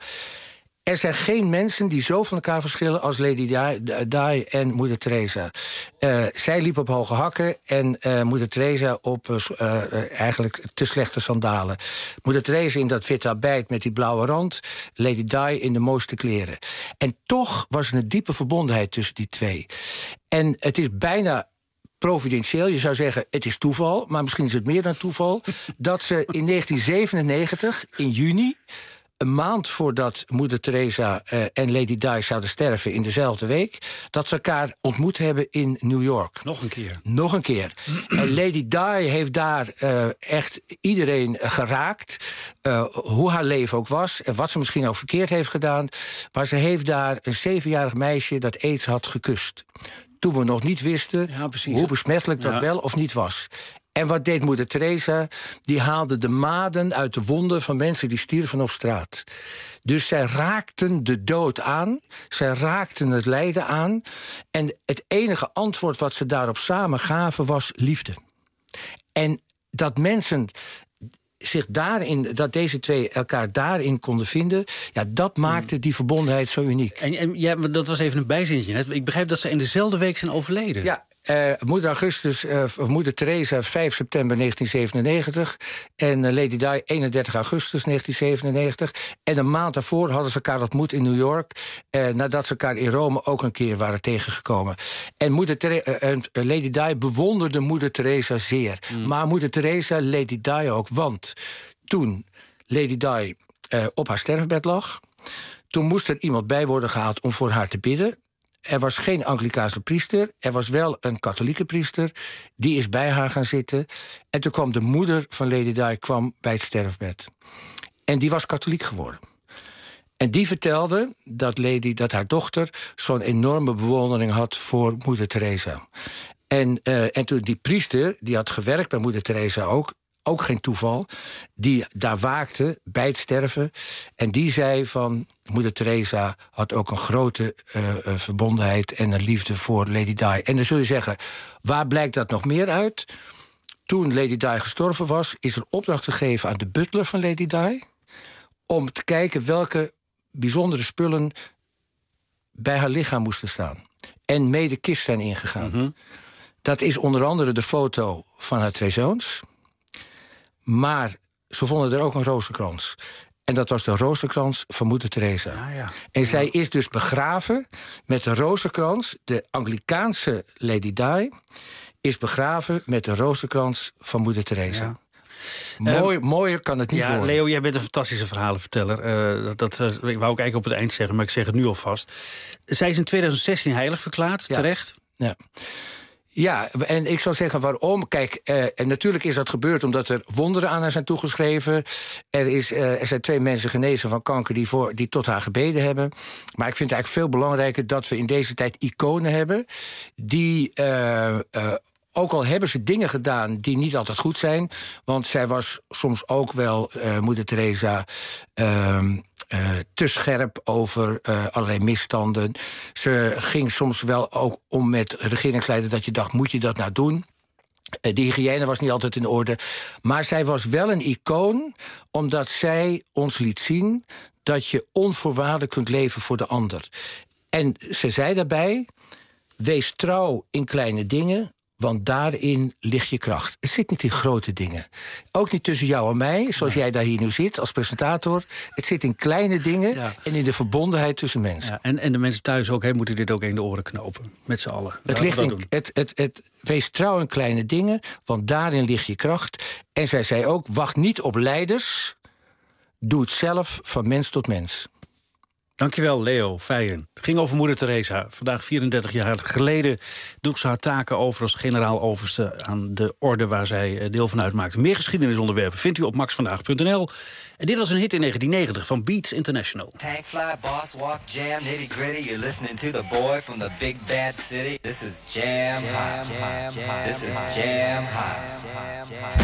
Er zijn geen mensen die zo van elkaar verschillen als Lady Di, Di en Moeder Teresa. Uh, zij liep op hoge hakken en uh, Moeder Teresa op uh, uh, eigenlijk te slechte sandalen. Moeder Teresa in dat witte abijt met die blauwe rand. Lady Di in de mooiste kleren. En toch was er een diepe verbondenheid tussen die twee. En het is bijna... providentieel, je zou zeggen, het is toeval... maar misschien is het meer dan toeval... dat ze in negentien zevenennegentig, in juni... een maand voordat Moeder Teresa uh, en Lady Di zouden sterven in dezelfde week... dat ze elkaar ontmoet hebben in New York. Nog een keer. Nog een keer. En Lady Di heeft daar uh, echt iedereen geraakt. Uh, hoe haar leven ook was en wat ze misschien ook verkeerd heeft gedaan. Maar ze heeft daar een zevenjarig meisje dat aids had gekust. Toen we nog niet wisten ja, hoe besmettelijk dat ja. wel of niet was. En wat deed Moeder Teresa? Die haalde de maden uit de wonden van mensen die stierven op straat. Dus zij raakten de dood aan. Zij raakten het lijden aan. En het enige antwoord wat ze daarop samen gaven was liefde. En dat mensen zich daarin, dat deze twee elkaar daarin konden vinden, ja, dat maakte die verbondenheid zo uniek. En, en ja, dat was even een bijzinnetje net. Ik begrijp dat ze in dezelfde week zijn overleden. Ja. Uh, moeder Augustus, uh, of moeder Theresa, vijf september negentien zevenennegentig. En uh, Lady Di, eenendertig augustus negentien zevenennegentig. En een maand daarvoor hadden ze elkaar ontmoet in New York. Uh, nadat ze elkaar in Rome ook een keer waren tegengekomen. En moeder Theresa, uh, uh, Lady Di bewonderde moeder Theresa zeer. Mm. Maar moeder Theresa, Lady Di ook. Want toen Lady Di uh, op haar sterfbed lag, toen moest er iemand bij worden gehaald om voor haar te bidden. Er was geen Anglikaanse priester, er was wel een katholieke priester. Die is bij haar gaan zitten. En toen kwam de moeder van Lady Di kwam bij het sterfbed. En die was katholiek geworden. En die vertelde dat, Lady, dat haar dochter zo'n enorme bewondering had voor moeder Theresa. En, uh, en toen die priester, die had gewerkt bij moeder Theresa ook, ook geen toeval, die daar waakte bij het sterven. En die zei van, moeder Theresa had ook een grote uh, uh, verbondenheid en een liefde voor Lady Di. En dan zul je zeggen, waar blijkt dat nog meer uit? Toen Lady Di gestorven was, is er opdracht gegeven aan de butler van Lady Di om te kijken welke bijzondere spullen bij haar lichaam moesten staan. En mee de kist zijn ingegaan. Mm-hmm. Dat is onder andere de foto van haar twee zoons. Maar ze vonden er ook een rozenkrans. En dat was de rozenkrans van moeder Theresa. Ah, ja. En ja. zij is dus begraven met de rozenkrans. De Anglikaanse Lady Di is begraven met de rozenkrans van moeder Theresa. Ja. Mooi, um, mooier kan het niet ja, worden. Leo, jij bent een fantastische verhalenverteller. Uh, dat, uh, ik wou ook eigenlijk op het eind zeggen, maar ik zeg het nu alvast. Zij is in twintig zestien heilig verklaard, ja. terecht? Ja. Ja, en ik zou zeggen waarom. Kijk, eh, en natuurlijk is dat gebeurd omdat er wonderen aan haar zijn toegeschreven. Er, is, eh, er zijn twee mensen genezen van kanker die, voor, die tot haar gebeden hebben. Maar ik vind het eigenlijk veel belangrijker dat we in deze tijd iconen hebben die Uh, uh, ook al hebben ze dingen gedaan die niet altijd goed zijn. Want zij was soms ook wel, uh, moeder Theresa, Uh, uh, te scherp over uh, allerlei misstanden. Ze ging soms wel ook om met regeringsleiders dat je dacht, moet je dat nou doen? Uh, de hygiëne was niet altijd in orde. Maar zij was wel een icoon, omdat zij ons liet zien dat je onvoorwaardelijk kunt leven voor de ander. En ze zei daarbij, wees trouw in kleine dingen, want daarin ligt je kracht. Het zit niet in grote dingen. Ook niet tussen jou en mij, zoals nee. jij daar hier nu zit als presentator. Het zit in kleine dingen ja. en in de verbondenheid tussen mensen. Ja, en, en de mensen thuis ook, hè, moeten dit ook in de oren knopen. Met z'n allen. Het ligt in, het, het, het, wees trouw in kleine dingen, want daarin ligt je kracht. En zij zei ook, wacht niet op leiders. Doe het zelf van mens tot mens. Dankjewel, Leo Feijen. Het ging over moeder Theresa. Vandaag vierendertig jaar geleden droeg ze haar taken over als generaal-overste aan de orde waar zij deel van uitmaakte. Meer geschiedenisonderwerpen vindt u op max vandaag punt n l. En dit was een hit in negentien negentig van Beats International. Tank fly, boss walk, jam, nitty gritty. You're listening to the boy from the big bad city. This is jam hot. This is jam hot.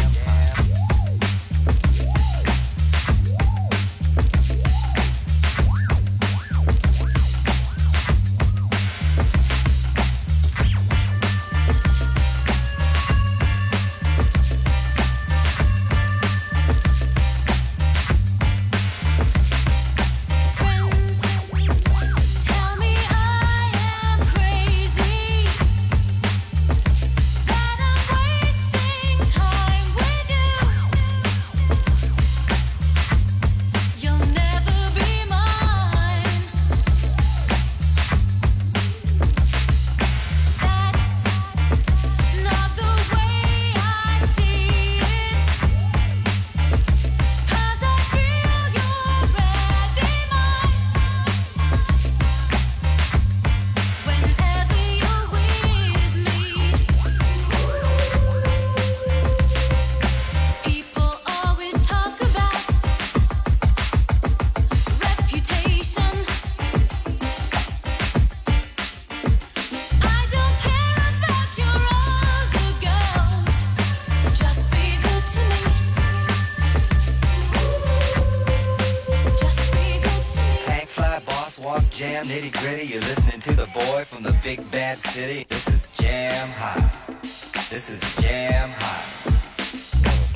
Jam nitty gritty, you're listening to the boy from the big bad city. This is jam hot. This is jam hot.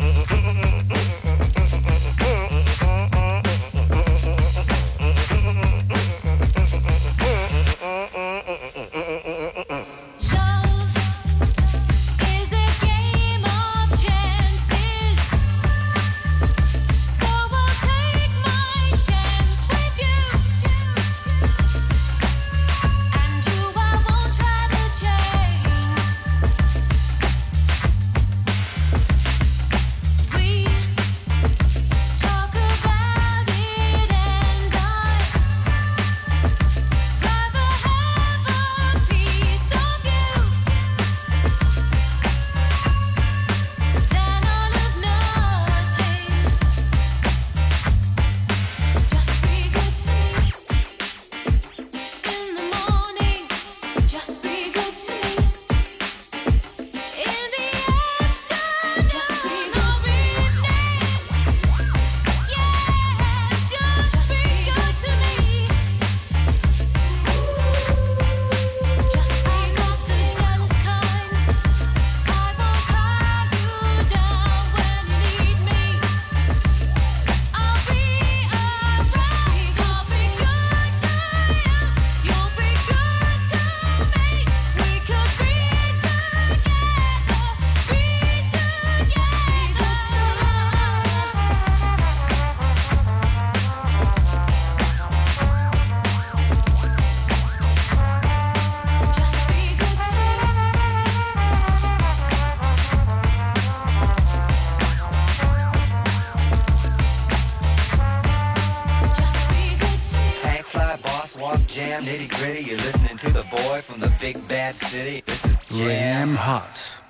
Jam nitty gritty. You're listening to the boy from the big bad city. This is Jam Hot.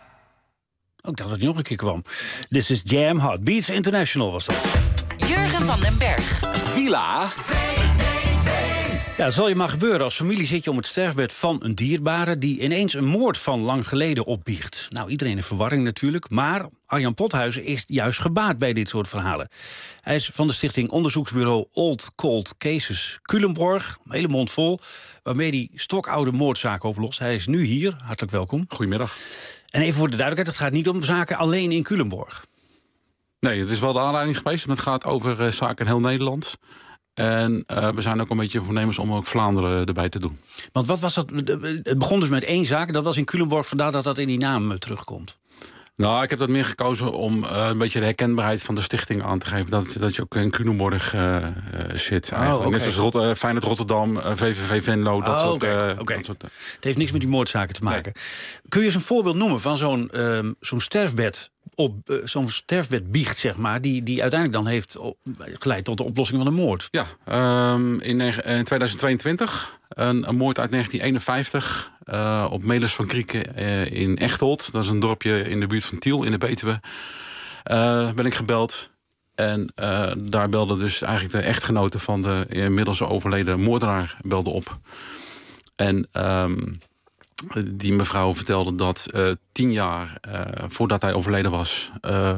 Ook dat het nog een keer kwam. This is Jam Hot. Beats International was dat. Jurgen van den Berg. Villa. Ja, dat zal je maar gebeuren. Als familie zit je om het sterfbed van een dierbare die ineens een moord van lang geleden opbiecht. Nou, iedereen in verwarring natuurlijk. Maar Arjan Pothuizen is juist gebaat bij dit soort verhalen. Hij is van de stichting onderzoeksbureau Old Cold Cases Culemborg. Een hele mond vol. Waarmee hij stokoude moordzaken oplost. Hij is nu hier. Hartelijk welkom. Goedemiddag. En even voor de duidelijkheid, het gaat niet om zaken alleen in Culemborg. Nee, het is wel de aanleiding geweest. Maar het gaat over uh, zaken in heel Nederland. En uh, we zijn ook een beetje voornemens om ook Vlaanderen erbij te doen. Want wat was dat? Het begon dus met één zaak. Dat was in Culemborg, vandaar dat dat in die naam uh, terugkomt. Nou, ik heb dat meer gekozen om uh, een beetje de herkenbaarheid van de stichting aan te geven. Dat, dat je ook in Culemborg uh, uh, zit. Oh, okay. Net zoals Rot uh, Feyenoord Rotterdam, uh, V V V Venlo. Dat oh, soort, okay. uh, Okay. dat soort uh. Het heeft niks met die moordzaken te maken. Nee. Kun je eens een voorbeeld noemen van zo'n uh, zo'n sterfbed... op uh, zo'n sterfbedbiecht, zeg maar, die, die uiteindelijk dan heeft op, geleid tot de oplossing van een moord? Ja, um, in, in tweeduizend tweeëntwintig, een, een moord uit negentien eenenvijftig... Uh, op Melis van Krieken uh, in Echteld. Dat is een dorpje in de buurt van Tiel in de Betuwe. Uh, ben ik gebeld. En uh, daar belde dus eigenlijk de echtgenote van de inmiddels overleden moordenaar belde op. En um, die mevrouw vertelde dat uh, tien jaar uh, voordat hij overleden was... Uh, uh,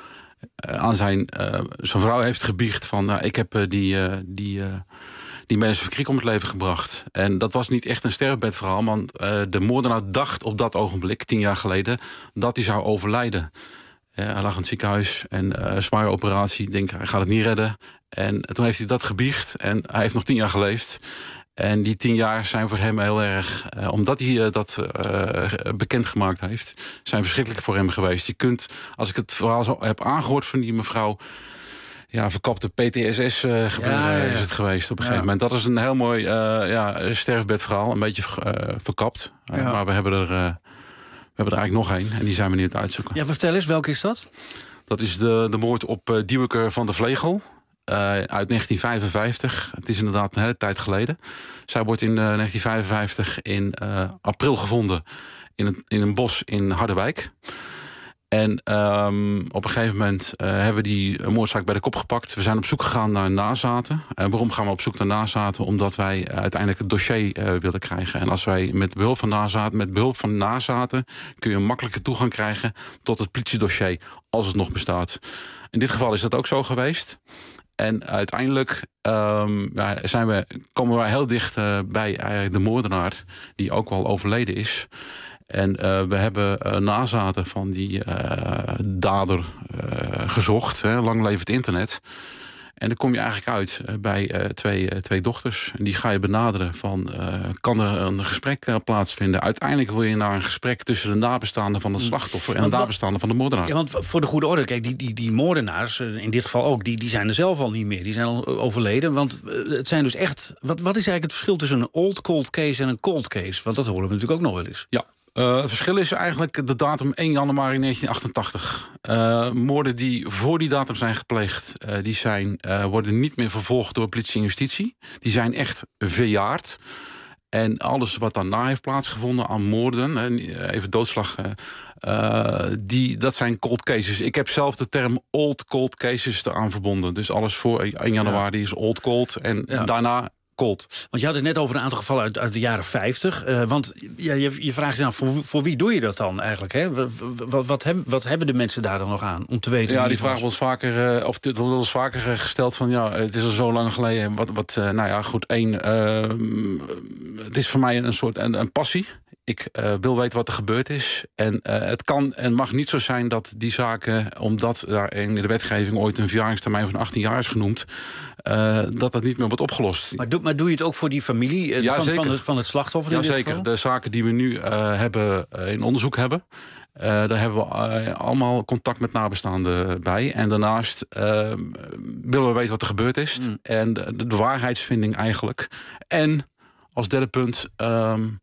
aan zijn, uh, zijn vrouw heeft gebiecht van... Uh, ik heb uh, die... Uh, die uh, die mensen van Kriek om het leven gebracht. En dat was niet echt een sterfbedverhaal... want uh, de moordenaar dacht op dat ogenblik, tien jaar geleden... dat hij zou overlijden. Uh, hij lag in het ziekenhuis en uh, zware operatie. Ik denk, hij gaat het niet redden. En toen heeft hij dat gebiecht en hij heeft nog tien jaar geleefd. En die tien jaar zijn voor hem heel erg... Uh, omdat hij uh, dat uh, bekendgemaakt heeft... zijn verschrikkelijk voor hem geweest. Je kunt, als ik het verhaal zo heb aangehoord van die mevrouw... Ja, verkapte P T S S uh, gebeuren ja, ja, ja. is het geweest op een gegeven ja. moment. Dat is een heel mooi uh, ja, sterfbedverhaal. Een beetje uh, verkapt. Uh, ja. Maar we hebben, er, uh, we hebben er eigenlijk nog één. En die zijn we nu aan het uitzoeken. Ja, vertel eens, welke is dat? Dat is de, de moord op uh, Diewerke van der Vlegel. Uh, uit negentien vijfenvijftig. Het is inderdaad een hele tijd geleden. Zij wordt in uh, negentien vijfenvijftig in uh, april gevonden. In een, in een bos in Harderwijk. En um, op een gegeven moment uh, hebben we die moordzaak bij de kop gepakt. We zijn op zoek gegaan naar nazaten. En waarom gaan we op zoek naar nazaten? Omdat wij uh, uiteindelijk het dossier uh, willen krijgen. En als wij met behulp van nazaten, met behulp van nazaten... kun je een makkelijke toegang krijgen tot het politiedossier, als het nog bestaat. In dit geval is dat ook zo geweest. En uiteindelijk um, ja, zijn we, komen wij heel dicht uh, bij eigenlijk de moordenaar... die ook wel overleden is... En uh, we hebben uh, nazaten van die uh, dader uh, gezocht. Hè, lang leeft het internet. En dan kom je eigenlijk uit uh, bij uh, twee, uh, twee dochters. En die ga je benaderen van, uh, kan er een gesprek uh, plaatsvinden? Uiteindelijk wil je naar een gesprek tussen de nabestaanden van het slachtoffer... en de nabestaanden van de moordenaar. Ja, want voor de goede orde, kijk, die, die, die moordenaars, in dit geval ook... Die, die zijn er zelf al niet meer, die zijn al overleden. Want uh, het zijn dus echt... Wat, wat is eigenlijk het verschil tussen een old cold case en een cold case? Want dat horen we natuurlijk ook nog wel eens. Ja. Uh, het verschil is eigenlijk de datum één januari negentien achtentachtig. Uh, moorden die voor die datum zijn gepleegd... Uh, die zijn, uh, worden niet meer vervolgd door politie en justitie. Die zijn echt verjaard. En alles wat daarna heeft plaatsgevonden aan moorden... even doodslag... Uh, uh, die, dat zijn cold cases. Ik heb zelf de term old cold cases eraan verbonden. Dus alles voor één januari ja. is old cold. En ja. daarna... Cold. Want je had het net over een aantal gevallen uit, uit de jaren vijftig. Uh, want ja, je, je vraagt je dan, voor, voor wie doe je dat dan eigenlijk? Hè? Wat, wat, wat, hebben, wat hebben de mensen daar dan nog aan om te weten? Ja, die vraag wordt vaker, uh, of dit wordt ons vaker uh, gesteld van ja, het is al zo lang geleden. Wat, wat, uh, nou ja, goed, één, uh, het is voor mij een soort een, een passie. Ik uh, wil weten wat er gebeurd is. En uh, het kan en mag niet zo zijn dat die zaken... omdat daar in de wetgeving ooit een verjaringstermijn van achttien jaar is genoemd... Uh, dat dat niet meer wordt opgelost. Maar doe, maar doe je het ook voor die familie uh, ja, van, van, het, van het slachtoffer? Ja, zeker. De zaken die we nu uh, hebben, uh, in onderzoek hebben... Uh, daar hebben we uh, allemaal contact met nabestaanden bij. En daarnaast uh, willen we weten wat er gebeurd is. Mm. En de, de waarheidsvinding eigenlijk. En als derde punt... Um,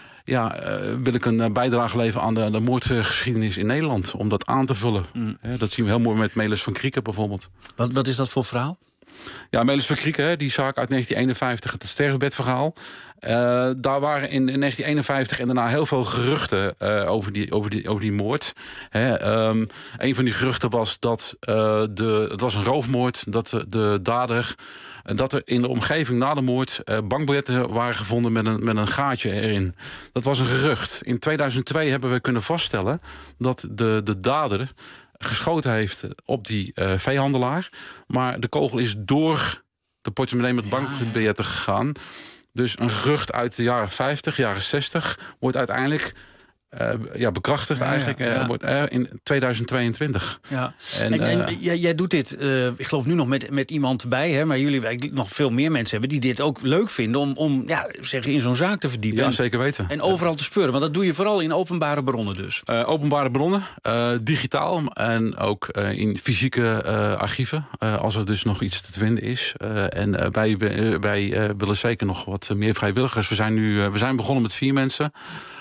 Ja, uh, wil ik een uh, bijdrage leveren aan de, de moordgeschiedenis in Nederland. Om dat aan te vullen. Mm. He, dat zien we heel mooi met Melis van Krieken bijvoorbeeld. Wat, wat is dat voor verhaal? Ja, Melis van Krieken, die zaak uit negentien eenenvijftig, het sterfbedverhaal. Uh, daar waren in, in negentien eenenvijftig en daarna heel veel geruchten uh, over, die, over, die, over die moord. He, um, een van die geruchten was dat uh, de, het was een roofmoord, dat de, de dader... dat er in de omgeving na de moord uh, bankbiljetten waren gevonden met een, met een gaatje erin. Dat was een gerucht. In tweeduizend twee hebben we kunnen vaststellen dat de, de dader geschoten heeft op die uh, veehandelaar. Maar de kogel is door de portemonnee met bankbiljetten gegaan. Dus een gerucht uit de jaren vijftig, jaren zestig... wordt uiteindelijk uh, ja, bekrachtigd ja, eigenlijk, ja, ja. Uh, wordt, uh, in tweeduizend tweeëntwintig. Ja. En, en, en uh, jij, jij doet dit, uh, ik geloof nu nog met, met iemand bij... Hè, maar jullie nog veel meer mensen hebben die dit ook leuk vinden... om, om ja, zeg, in zo'n zaak te verdiepen. Ja, en, zeker weten. En overal te speuren, want dat doe je vooral in openbare bronnen dus. Uh, openbare bronnen, uh, digitaal en ook uh, in fysieke uh, archieven... Uh, als er dus nog iets te vinden is. Uh, en uh, wij, uh, wij uh, willen zeker nog wat meer vrijwilligers. We zijn, nu, uh, we zijn begonnen met vier mensen...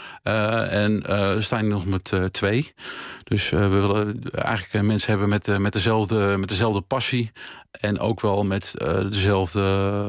Uh, en uh, we staan nu nog met uh, twee. Dus uh, we willen eigenlijk uh, mensen hebben met, uh, met, dezelfde, met dezelfde passie. En ook wel met uh, dezelfde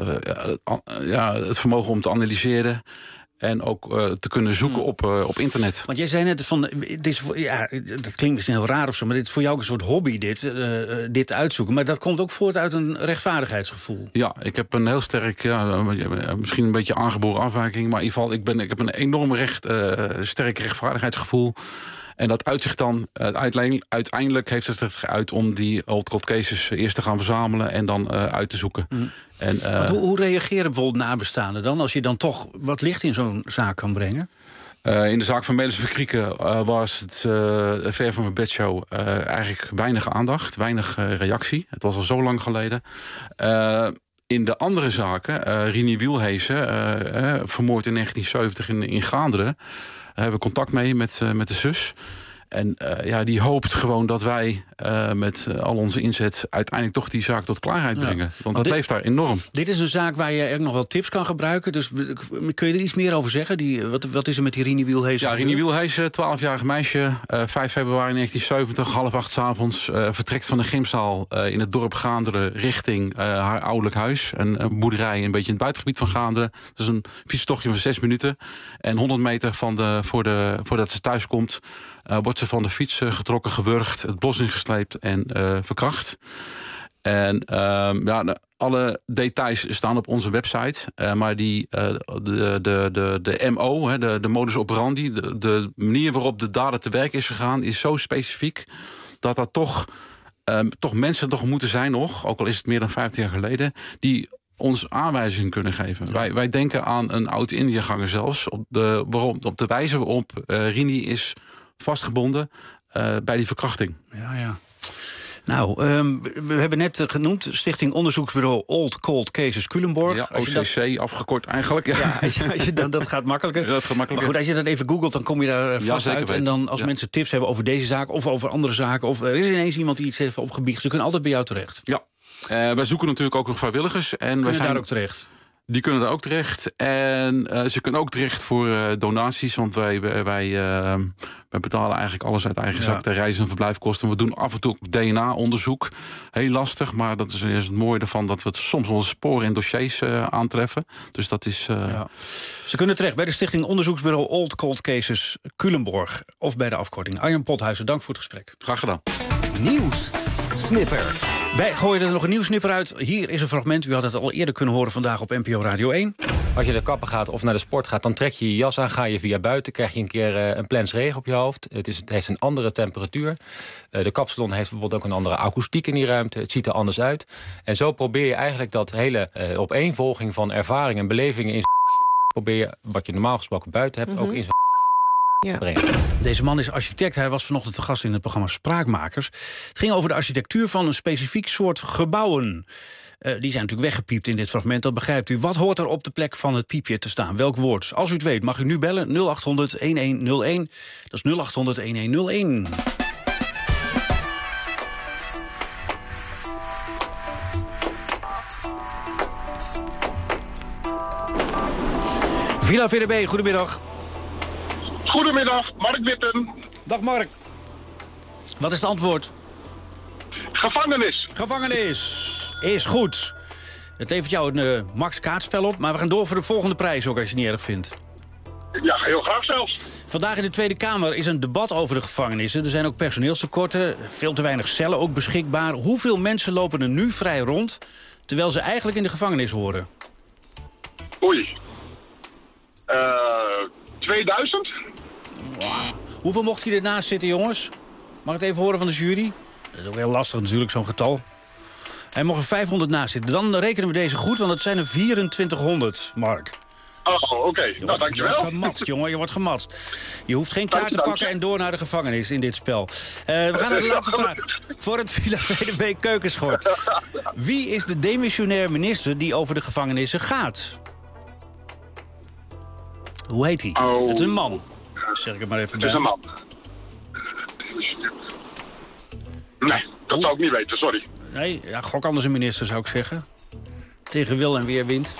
uh, ja, het vermogen om te analyseren. En ook uh, te kunnen zoeken op, uh, op internet. Want jij zei net van, dit is voor, ja, dat klinkt misschien heel raar of zo... maar dit is voor jou ook een soort hobby, dit, uh, dit uitzoeken. Maar dat komt ook voort uit een rechtvaardigheidsgevoel. Ja, ik heb een heel sterk, ja, misschien een beetje aangeboren afwijking... maar in ieder geval, ik, ben, ik heb een enorm recht, uh, sterk rechtvaardigheidsgevoel... En dat uitzicht dan, uiteindelijk heeft het er uit om die old cold cases eerst te gaan verzamelen en dan uh, uit te zoeken. Mm. En, uh, hoe, hoe reageren bijvoorbeeld nabestaanden dan, als je dan toch wat licht in zo'n zaak kan brengen? Uh, in de zaak van Melis van Krieken uh, was het uh, ver van mijn bedshow uh, eigenlijk weinig aandacht, weinig uh, reactie. Het was al zo lang geleden. Uh, In de andere zaken, uh, Rini Wielheesen, uh, uh, vermoord in negentien zeventig in, in Gaanderen... We hebben contact mee met, uh, met de zus. En uh, ja, die hoopt gewoon dat wij uh, met uh, al onze inzet... uiteindelijk toch die zaak tot klaarheid brengen. Ja. Want dat dit, leeft daar enorm. Dit is een zaak waar je er nog wel tips kan gebruiken. Dus kun je er iets meer over zeggen? Die, wat, wat is er met die Rini Wielheesen? Ja, Rini Wielheesen, twaalfjarig meisje. Uh, vijf februari negentien zeventig, half acht 's avonds. Uh, vertrekt van de gymzaal uh, in het dorp Gaanderen... richting uh, haar ouderlijk huis. Een, een boerderij een beetje in het buitengebied van Gaanderen. Dat is een fietstochtje van zes minuten. En honderd meter van de, voor de, voordat ze thuis komt... Uh, wordt ze van de fiets uh, getrokken, gewurgd, het bos ingesleept en uh, verkracht. En uh, ja, de, alle details staan op onze website. Uh, maar die, uh, de, de, de, de M O, hè, de, de modus operandi... De, de manier waarop de dader te werk is gegaan... is zo specifiek dat dat toch, uh, toch mensen toch moeten zijn nog... ook al is het meer dan vijftien jaar geleden... die ons aanwijzingen kunnen geven. Ja. Wij, wij denken aan een oud-Indiëganger zelfs. Op de, waarom, op de wijze waarop uh, Rini is vastgebonden uh, bij die verkrachting. Ja, ja. Nou, um, we hebben net uh, genoemd Stichting Onderzoeksbureau Old Cold Cases Culemborg. Ja, O C C dat... afgekort eigenlijk. Ja, ja als je, als je dan, dat gaat makkelijker. Ja, dat gaat makkelijker. Maar goed, als je dat even googelt, dan kom je daar vast ja, uit. Weten. En dan als ja. mensen tips hebben over deze zaak of over andere zaken, of er is ineens iemand die iets heeft opgebiecht, ze kunnen altijd bij jou terecht. Ja, uh, wij zoeken natuurlijk ook nog vrijwilligers. En kunnen wij zijn daar ook terecht? Die kunnen daar ook terecht. En uh, ze kunnen ook terecht voor uh, donaties. Want wij, wij, wij, uh, wij betalen eigenlijk alles uit eigen zak. Ja. De reis- en verblijfkosten. We doen af en toe ook D N A-onderzoek. Heel lastig, maar dat is, is het mooie ervan dat we het soms wel sporen in dossiers uh, aantreffen. Dus dat is... Uh... Ja. Ze kunnen terecht bij de Stichting Onderzoeksbureau Old Cold Cases Culemborg. Of bij de afkorting. Arjen Pothuizen, dank voor het gesprek. Graag gedaan. Nieuws. Snipper. Wij gooien er nog een nieuw snipper uit. Hier is een fragment. U had het al eerder kunnen horen vandaag op N P O Radio één. Als je de kapper gaat of naar de sport gaat, dan trek je je jas aan, ga je via buiten, krijg je een keer uh, een plens regen op je hoofd. Het, is, het heeft een andere temperatuur. Uh, de kapsalon heeft bijvoorbeeld ook een andere akoestiek in die ruimte. Het ziet er anders uit. En zo probeer je eigenlijk dat hele uh, opeenvolging van ervaringen en belevingen in probeer je, wat je normaal gesproken buiten hebt, mm-hmm. ook in Ja. Deze man is architect. Hij was vanochtend te gast in het programma Spraakmakers. Het ging over de architectuur van een specifiek soort gebouwen. Uh, die zijn natuurlijk weggepiept in dit fragment, dat begrijpt u. Wat hoort er op de plek van het piepje te staan? Welk woord? Als u het weet, mag u nu bellen nul acht honderd elf nul één. Dat is nul acht honderd elf nul één. Villa V D B, goedemiddag. Goedemiddag, Mark Witten. Dag Mark. Wat is het antwoord? Gevangenis. Gevangenis. Is goed. Het levert jou een uh, Max kaartspel op, maar we gaan door voor de volgende prijs ook, als je het niet erg vindt. Ja, heel graag zelfs. Vandaag in de Tweede Kamer is een debat over de gevangenissen. Er zijn ook personeelstekorten, veel te weinig cellen ook beschikbaar. Hoeveel mensen lopen er nu vrij rond, terwijl ze eigenlijk in de gevangenis horen? Oei. Uh, tweeduizend? Wow. Hoeveel mocht hij ernaast zitten, jongens? Mag ik het even horen van de jury? Dat is ook heel lastig natuurlijk, zo'n getal. Hij mocht er vijfhonderd naast zitten. Dan rekenen we deze goed, want het zijn er vierentwintighonderd, Mark. Oh, oké. Okay. Nou, dankjewel. Je wordt gematst, jongen. Je wordt gematst. Je hoeft geen kaart te pakken en door naar de gevangenis in dit spel. Uh, we gaan naar de laatste vraag. Voor het Villa V D B Keukenschort. Wie is de demissionair minister die over de gevangenissen gaat? Hoe heet hij? Oh. Het is een man. Zeg ik het maar even het bij. is een man. Nee, dat zou ik niet weten, sorry. Nee, ja, gok anders een minister, zou ik zeggen. Tegen wil en weer wint.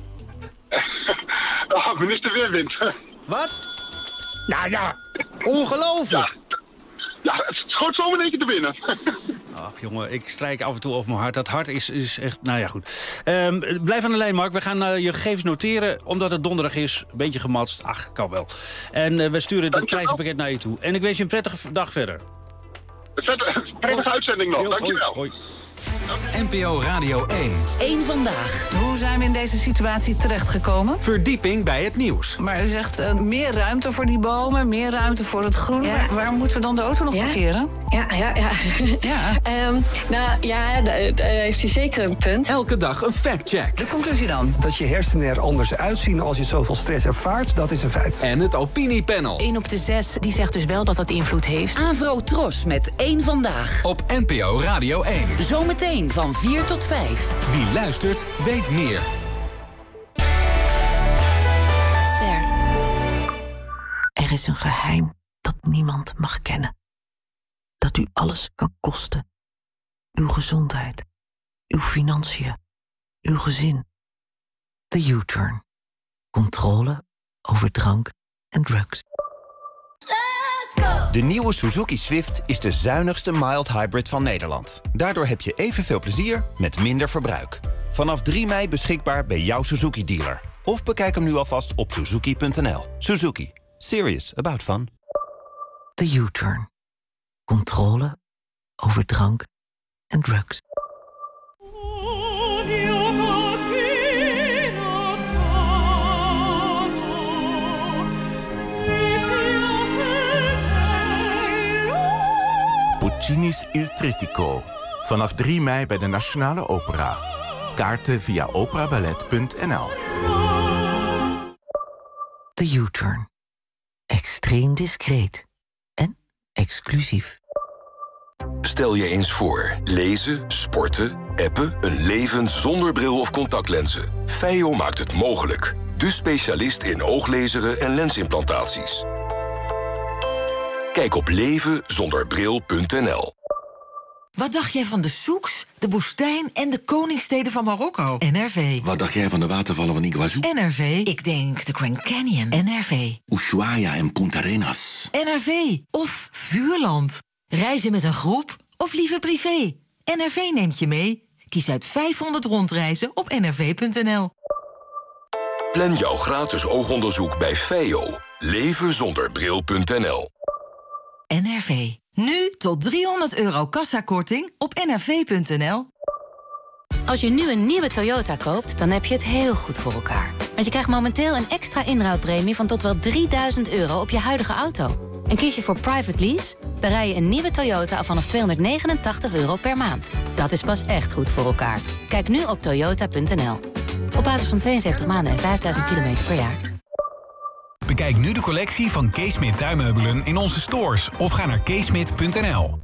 Oh, minister Weerwind. Wat? Nou ja, ongelooflijk. Ja, ja het schoot zo in één keer te binnen. Ach jongen, ik strijk af en toe over mijn hart. Dat hart is, is echt, nou ja goed. Um, blijf aan de lijn, Mark. We gaan uh, je gegevens noteren, omdat het donderdag is. Een beetje gematst, ach, kan wel. En uh, we sturen het prijzenpakket naar je toe. En ik wens je een prettige dag verder. Prettige uitzending nog, Yo, dankjewel. Hoi, hoi. N P O Radio één. Eén vandaag. Hoe zijn we in deze situatie terechtgekomen? Verdieping bij het nieuws. Maar u zegt uh, meer ruimte voor die bomen, meer ruimte voor het groen. Ja. Waar, waar moeten we dan de auto nog ja. parkeren? Ja, ja, ja. ja. um, nou ja, daar heeft hij zeker een punt. Elke dag een factcheck. De conclusie dan? Dat je hersenen er anders uitzien als je zoveel stress ervaart, dat is een feit. En het opiniepanel. Eén op de zes die zegt dus wel dat dat invloed heeft. Avro Tros met Eén Vandaag. Op N P O Radio één. Zometeen van vier tot vijf. Wie luistert, weet meer. Ster. Er is een geheim dat niemand mag kennen. Dat u alles kan kosten. Uw gezondheid. Uw financiën. Uw gezin. De U-turn. Controle over drank en drugs. De nieuwe Suzuki Swift is de zuinigste mild hybrid van Nederland. Daardoor heb je evenveel plezier met minder verbruik. Vanaf drie mei beschikbaar bij jouw Suzuki-dealer. Of bekijk hem nu alvast op suzuki punt n l. Suzuki. Serious about fun. De U-turn. Controle over drank en drugs. Puccini's Il Trittico. Vanaf drie mei bij de Nationale Opera. Kaarten via operaballet punt n l. De U-turn. Extreem discreet. En exclusief. Stel je eens voor. Lezen, sporten, appen, een leven zonder bril of contactlenzen. Feio maakt het mogelijk. De specialist in ooglezeren en lensimplantaties. Kijk op leven zonder bril punt n l. Wat dacht jij van de souks, de woestijn en de koningssteden van Marokko? N R V. Wat dacht jij van de watervallen van Iguazu? N R V. Ik denk de Grand Canyon. N R V. Ushuaia en Punta Arenas. N R V. Of Vuurland. Reizen met een groep of liever privé. N R V neemt je mee. Kies uit vijfhonderd rondreizen op n r v punt n l. Plan jouw gratis oogonderzoek bij Feio. leven zonder bril punt n l. N R V. Nu tot driehonderd euro kassakorting op n r v punt n l. Als je nu een nieuwe Toyota koopt, dan heb je het heel goed voor elkaar. Want je krijgt momenteel een extra inruilpremie van tot wel drieduizend euro op je huidige auto. En kies je voor private lease, dan rij je een nieuwe Toyota af vanaf tweehonderdnegenentachtig euro per maand. Dat is pas echt goed voor elkaar. Kijk nu op toyota punt n l. Op basis van tweeënzeventig maanden en vijfduizend kilometer per jaar. Bekijk nu de collectie van Kees Smit tuinmeubelen in onze stores of ga naar keesmit punt n l.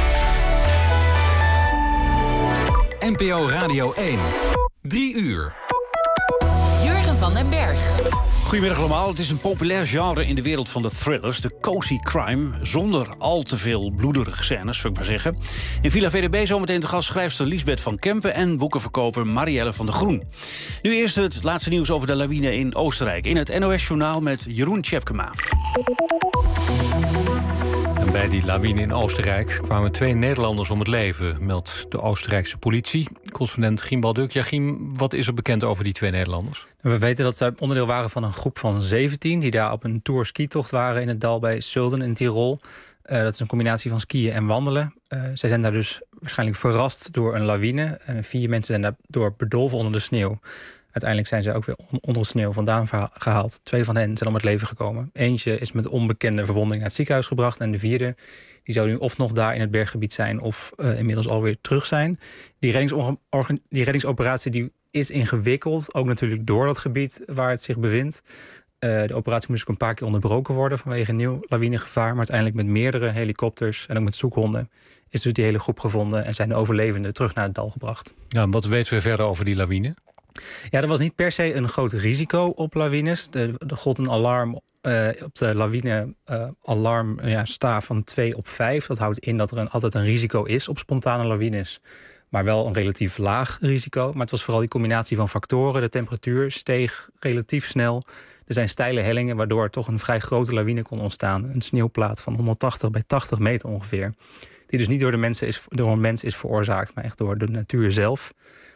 N P O Radio één. Drie uur. Jurgen van den Berg. Goedemiddag allemaal. Het is een populair genre in de wereld van de thrillers. De cozy crime, zonder al te veel bloederige scènes, zou ik maar zeggen. In Villa V D B zometeen te gast schrijfster Liesbeth van Kempen en boekenverkoper Marielle van der Groen. Nu eerst het laatste nieuws over de lawine in Oostenrijk. In het N O S-journaal met Jeroen Tjepkema. En bij die lawine in Oostenrijk kwamen twee Nederlanders om het leven, meldt de Oostenrijkse politie. Correspondent Giem Balduk. Ja, Giem, wat is er bekend over die twee Nederlanders? We weten dat zij onderdeel waren van een groep van zeventien... die daar op een tour skitocht waren in het dal bij Sölden in Tirol. Uh, dat is een combinatie van skiën en wandelen. Uh, zij zijn daar dus waarschijnlijk verrast door een lawine. Uh, vier mensen zijn daardoor bedolven onder de sneeuw. Uiteindelijk zijn ze ook weer onder de sneeuw vandaan gehaald. Twee van hen zijn om het leven gekomen. Eentje is met onbekende verwonding naar het ziekenhuis gebracht. En de vierde, die zou nu of nog daar in het berggebied zijn of uh, inmiddels alweer terug zijn. Die, die reddingsoperatie die is ingewikkeld. Ook natuurlijk door dat gebied waar het zich bevindt. Uh, de operatie moest ook een paar keer onderbroken worden vanwege nieuw lawinegevaar. Maar uiteindelijk met meerdere helikopters en ook met zoekhonden is dus die hele groep gevonden en zijn de overlevenden terug naar het dal gebracht. Ja, en wat weten we verder over die lawine? Ja, er was niet per se een groot risico op lawines. Er gold een alarm uh, op de lawine uh, alarm ja, staaf van twee op vijf. Dat houdt in dat er een, altijd een risico is op spontane lawines. Maar wel een relatief laag risico. Maar het was vooral die combinatie van factoren. De temperatuur steeg relatief snel. Er zijn steile hellingen waardoor er toch een vrij grote lawine kon ontstaan. Een sneeuwplaat van honderdtachtig bij tachtig meter ongeveer. Die dus niet door, de mensen is, door een mens is veroorzaakt, maar echt door de natuur zelf.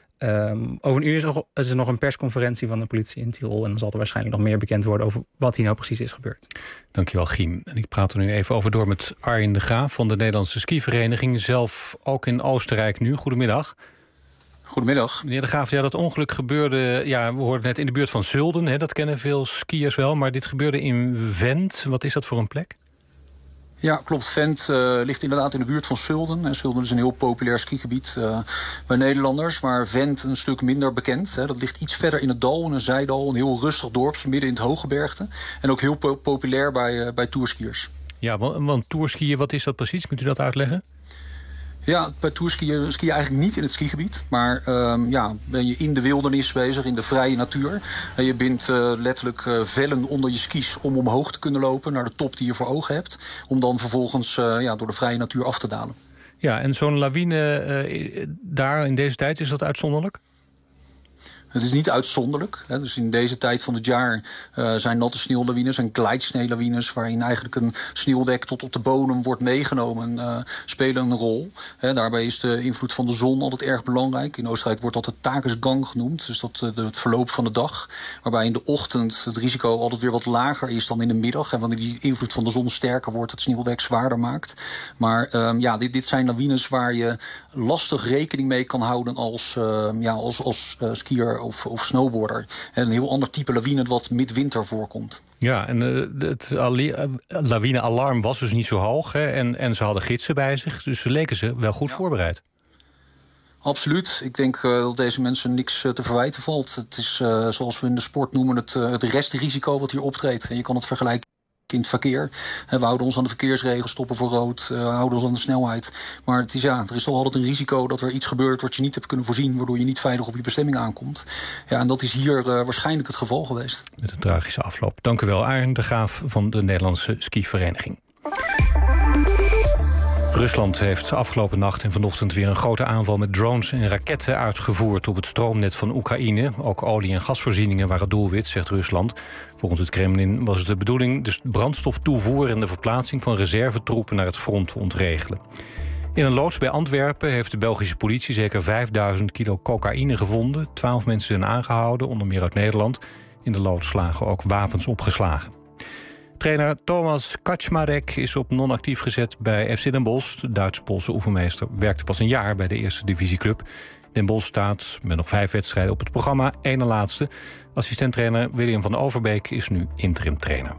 Um, over een uur is er, nog, is er nog een persconferentie van de politie in Tirol. En dan zal er waarschijnlijk nog meer bekend worden over wat hier nou precies is gebeurd. Dankjewel, Giem. En ik praat er nu even over door met Arjen de Graaf van de Nederlandse skivereniging. Zelf ook in Oostenrijk nu. Goedemiddag. Goedemiddag. Meneer de Graaf, ja, dat ongeluk gebeurde, ja, we hoorden net in de buurt van Sölden. Hè, dat kennen veel skiers wel, maar dit gebeurde in Vent. Wat is dat voor een plek? Ja, klopt. Vent uh, ligt inderdaad in de buurt van Sölden. En Sölden is een heel populair skigebied uh, bij Nederlanders. Maar Vent een stuk minder bekend. Hè. Dat ligt iets verder in het dal, in een zijdal. Een heel rustig dorpje midden in het Hooggebergte. En ook heel po- populair bij, uh, bij tourskiers. Ja, want, want tourskiën, wat is dat precies? Kunt u dat uitleggen? Ja, bij tourskiën ski je eigenlijk niet in het skigebied. Maar um, ja, ben je in de wildernis bezig, in de vrije natuur. En je bindt uh, letterlijk uh, vellen onder je skis om omhoog te kunnen lopen naar de top die je voor ogen hebt. Om dan vervolgens uh, ja, door de vrije natuur af te dalen. Ja, en zo'n lawine uh, daar in deze tijd, is dat uitzonderlijk? Het is niet uitzonderlijk. Hè. Dus in deze tijd van het jaar uh, zijn natte sneeuwlawines en glijdsneeuwlawines, waarin eigenlijk een sneeuwdek tot op de bodem wordt meegenomen, uh, spelen een rol. Hè, daarbij is de invloed van de zon altijd erg belangrijk. In Oostenrijk wordt dat de Tagesgang genoemd, dus dat uh, het verloop van de dag. Waarbij in de ochtend het risico altijd weer wat lager is dan in de middag. En wanneer die invloed van de zon sterker wordt, het sneeuwdek zwaarder maakt. Maar um, ja, dit, dit zijn lawines waar je lastig rekening mee kan houden als, uh, ja, als, als uh, skier Of, of snowboarder. En een heel ander type lawine wat midwinter voorkomt. Ja, en uh, het lawine-alarm was dus niet zo hoog. Hè, en, en ze hadden gidsen bij zich, dus ze leken ze wel goed ja. voorbereid. Absoluut. Ik denk uh, dat deze mensen niks uh, te verwijten valt. Het is, uh, zoals we in de sport noemen, het, uh, het restrisico wat hier optreedt. En je kan het vergelijken in het verkeer. We houden ons aan de verkeersregels, stoppen voor rood, uh, houden ons aan de snelheid. Maar het is, ja, er is toch altijd een risico dat er iets gebeurt wat je niet hebt kunnen voorzien, waardoor je niet veilig op je bestemming aankomt. Ja, en dat is hier uh, waarschijnlijk het geval geweest. Met een tragische afloop. Dank u wel, Arjen de Graaf van de Nederlandse Skivereniging. Rusland heeft afgelopen nacht en vanochtend weer een grote aanval met drones en raketten uitgevoerd op het stroomnet van Oekraïne. Ook olie- en gasvoorzieningen waren doelwit, zegt Rusland. Volgens het Kremlin was het de bedoeling de brandstoftoevoer en de verplaatsing van reservetroepen naar het front te ontregelen. In een loods bij Antwerpen heeft de Belgische politie zeker vijfduizend kilo cocaïne gevonden. Twaalf mensen zijn aangehouden, onder meer uit Nederland. In de loods lagen ook wapens opgeslagen. Trainer Thomas Kaczmarek is op non-actief gezet bij F C Den Bosch. De Duits-Poolse oefenmeester werkte pas een jaar bij de eerste divisieclub. Den Bosch staat met nog vijf wedstrijden op het programma, één na laatste. Assistenttrainer William van Overbeek is nu interim-trainer.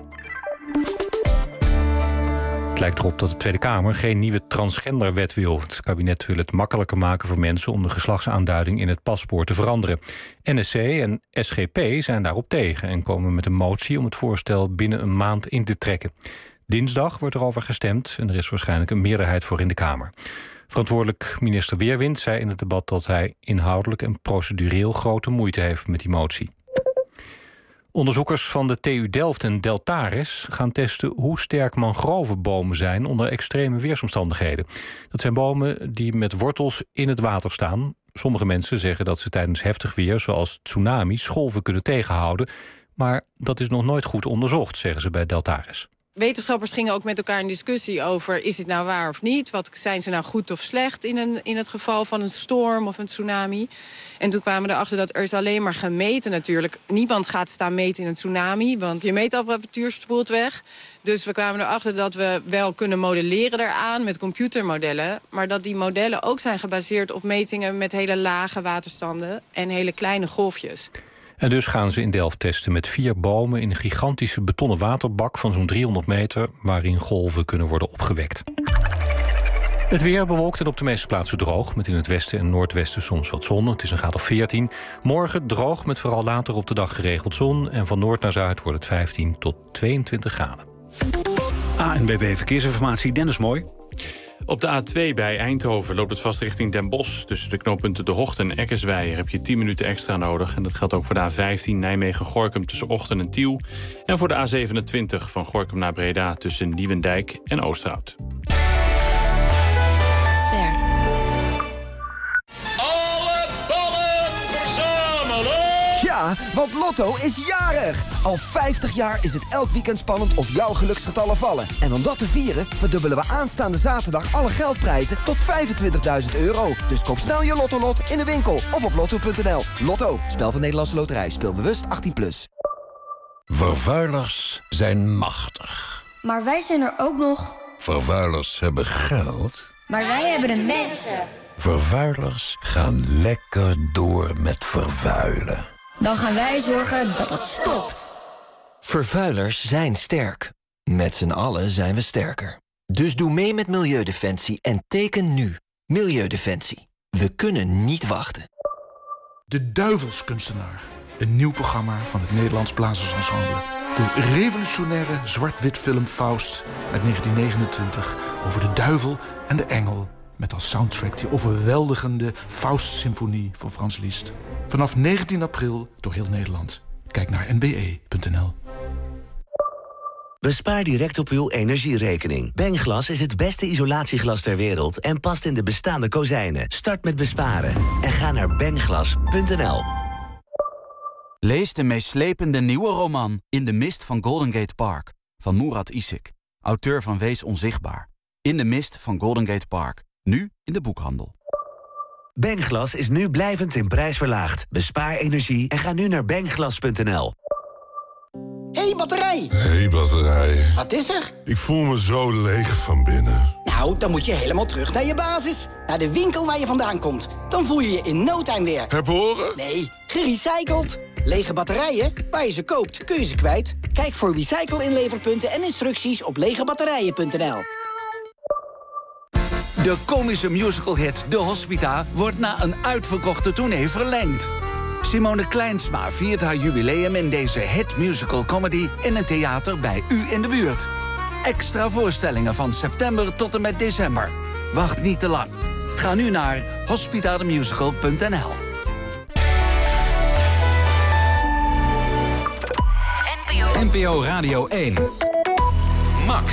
Het lijkt erop dat de Tweede Kamer geen nieuwe transgenderwet wil. Het kabinet wil het makkelijker maken voor mensen om de geslachtsaanduiding in het paspoort te veranderen. N S C en S G P zijn daarop tegen en komen met een motie om het voorstel binnen een maand in te trekken. Dinsdag wordt erover gestemd en er is waarschijnlijk een meerderheid voor in de Kamer. Verantwoordelijk minister Weerwind zei in het debat dat hij inhoudelijk en procedureel grote moeite heeft met die motie. Onderzoekers van de T U Delft en Deltares gaan testen hoe sterk mangrovenbomen zijn onder extreme weersomstandigheden. Dat zijn bomen die met wortels in het water staan. Sommige mensen zeggen dat ze tijdens heftig weer, zoals tsunamis, golven kunnen tegenhouden. Maar dat is nog nooit goed onderzocht, zeggen ze bij Deltares. Wetenschappers gingen ook met elkaar in discussie over, is het nou waar of niet? Wat zijn ze nou goed of slecht in, een, in het geval van een storm of een tsunami? En toen kwamen we erachter dat er is alleen maar gemeten natuurlijk. Niemand gaat staan meten in een tsunami, want je meetapparatuur spoelt weg. Dus we kwamen erachter dat we wel kunnen modelleren daaraan met computermodellen. Maar dat die modellen ook zijn gebaseerd op metingen met hele lage waterstanden en hele kleine golfjes. En dus gaan ze in Delft testen met vier bomen in een gigantische betonnen waterbak van zo'n driehonderd meter, waarin golven kunnen worden opgewekt. Het weer bewolkt en op de meeste plaatsen droog, met in het westen en noordwesten soms wat zon. Het is een graad of veertien. Morgen droog met vooral later op de dag geregeld zon. En van noord naar zuid wordt het vijftien tot tweeëntwintig graden. A N W B Verkeersinformatie, Dennis Mooi. Op de A twee bij Eindhoven loopt het vast richting Den Bosch. Tussen de knooppunten De Hocht en Eckersweijer heb je tien minuten extra nodig. En dat geldt ook voor de A vijftien Nijmegen-Gorinchem tussen Ochten en Tiel. En voor de A zevenentwintig van Gorinchem naar Breda tussen Nieuwendijk en Oosterhout. Ster. Alle ballen verzamelen! Ja, want Lotto is jarig! Al vijftig jaar is het elk weekend spannend of jouw geluksgetallen vallen. En om dat te vieren verdubbelen we aanstaande zaterdag alle geldprijzen tot vijfentwintigduizend euro. Dus koop snel je Lotto-lot in de winkel of op lotto punt n l. Lotto, spel van Nederlandse Loterij. Speel bewust achttien plus. Vervuilers zijn machtig. Maar wij zijn er ook nog. Vervuilers hebben geld. Maar wij hebben de mensen. Vervuilers gaan lekker door met vervuilen. Dan gaan wij zorgen dat het stopt. Vervuilers zijn sterk. Met z'n allen zijn we sterker. Dus doe mee met Milieudefensie en teken nu. Milieudefensie. We kunnen niet wachten. De Duivelskunstenaar. Een nieuw programma van het Nederlands Blazersensemble. De revolutionaire zwart-wit film Faust uit negentien negenentwintig... over de duivel en de engel. Met als soundtrack die overweldigende Faust-symfonie van Frans Liszt. Vanaf negentien april door heel Nederland. Kijk naar n b e punt n l. Bespaar direct op uw energierekening. Bengglas is het beste isolatieglas ter wereld en past in de bestaande kozijnen. Start met besparen en ga naar bengglas punt n l. Lees de meeslepende nieuwe roman In de mist van Golden Gate Park van Murat Isik, auteur van Wees onzichtbaar. In de mist van Golden Gate Park, nu in de boekhandel. Bengglas is nu blijvend in prijs verlaagd. Bespaar energie en ga nu naar bengglas punt n l. Hé, hey, batterij! Hé, hey, batterij. Wat is er? Ik voel me zo leeg van binnen. Nou, dan moet je helemaal terug naar je basis. Naar de winkel waar je vandaan komt. Dan voel je je in no time weer. Heb horen? Nee, gerecycled. Lege batterijen, waar je ze koopt, kun je ze kwijt. Kijk voor recycle-inleverpunten en instructies op lege batterijen punt n l. De komische musicalhit De Hospita wordt na een uitverkochte tournee verlengd. Simone Kleinsma viert haar jubileum in deze hit musical comedy in een theater bij u in de buurt. Extra voorstellingen van september tot en met december. Wacht niet te lang. Ga nu naar hospitademusical punt n l. N P O Radio één. Max.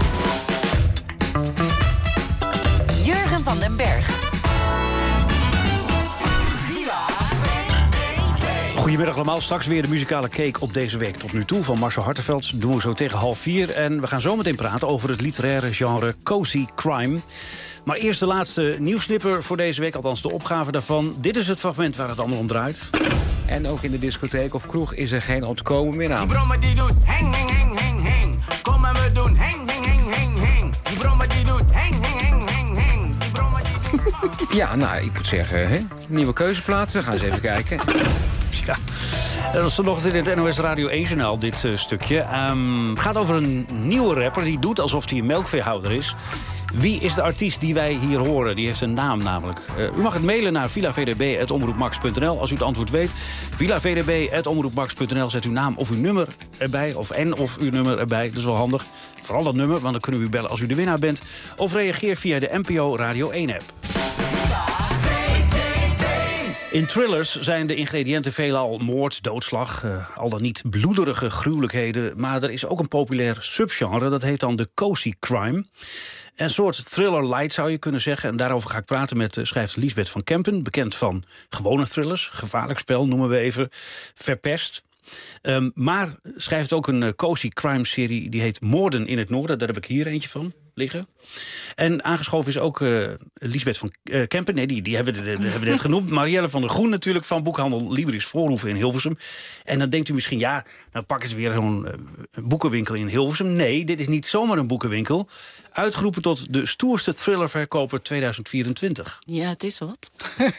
Jurgen van den Berg. Goedemiddag allemaal, straks weer de muzikale cake op deze week. Tot nu toe van Marcel Hartenveld doen we zo tegen half vier. En we gaan zo meteen praten over het literaire genre cozy crime. Maar eerst de laatste nieuwsnipper voor deze week, althans de opgave daarvan. Dit is het fragment waar het allemaal om draait. En ook in de discotheek of kroeg is er geen ontkomen meer aan. Die brommer die doet heng, heng, heng, heng, heng. Kom en we doen heng, heng, heng, heng, heng. Die brommer die doet heng, heng, heng, heng, heng. Die brommer die doet... Ja, nou, ik moet zeggen, hè? Nieuwe keuzeplaats, we gaan eens even kijken. Ja, dat is vanochtend in het N O S Radio één-journaal, dit uh, stukje. Um, het gaat over een nieuwe rapper die doet alsof hij een melkveehouder is. Wie is de artiest die wij hier horen? Die heeft een naam namelijk. Uh, u mag het mailen naar villa v d b apenstaartje omroepmax punt n l als u het antwoord weet. villa v d b apenstaartje omroepmax punt n l, zet uw naam of uw nummer erbij. Of en of uw nummer erbij, dat is wel handig. Vooral dat nummer, want dan kunnen we u bellen als u de winnaar bent. Of reageer via de N P O Radio één-app. In thrillers zijn de ingrediënten veelal moord, doodslag, uh, al dan niet bloederige gruwelijkheden. Maar er is ook een populair subgenre, dat heet dan de cozy crime. Een soort thriller light zou je kunnen zeggen. En daarover ga ik praten met uh, schrijfster Liesbeth van Kempen. Bekend van gewone thrillers, Gevaarlijk Spel noemen we even, Verpest. Um, maar schrijft ook een uh, cozy crime serie, die heet Moorden in het Noorden. Daar heb ik hier eentje van liggen. En aangeschoven is ook uh, Liesbeth van uh, Kempen. Nee, die, die hebben we hebben we net genoemd. Marielle van der Groen natuurlijk van boekhandel Libris Voorhoeven in Hilversum. En dan denkt u misschien, ja, nou pakken ze weer zo'n uh, boekenwinkel in Hilversum. Nee, dit is niet zomaar een boekenwinkel. Uitgeroepen tot de stoerste thrillerverkoper tweeduizend vierentwintig. Ja, het is wat.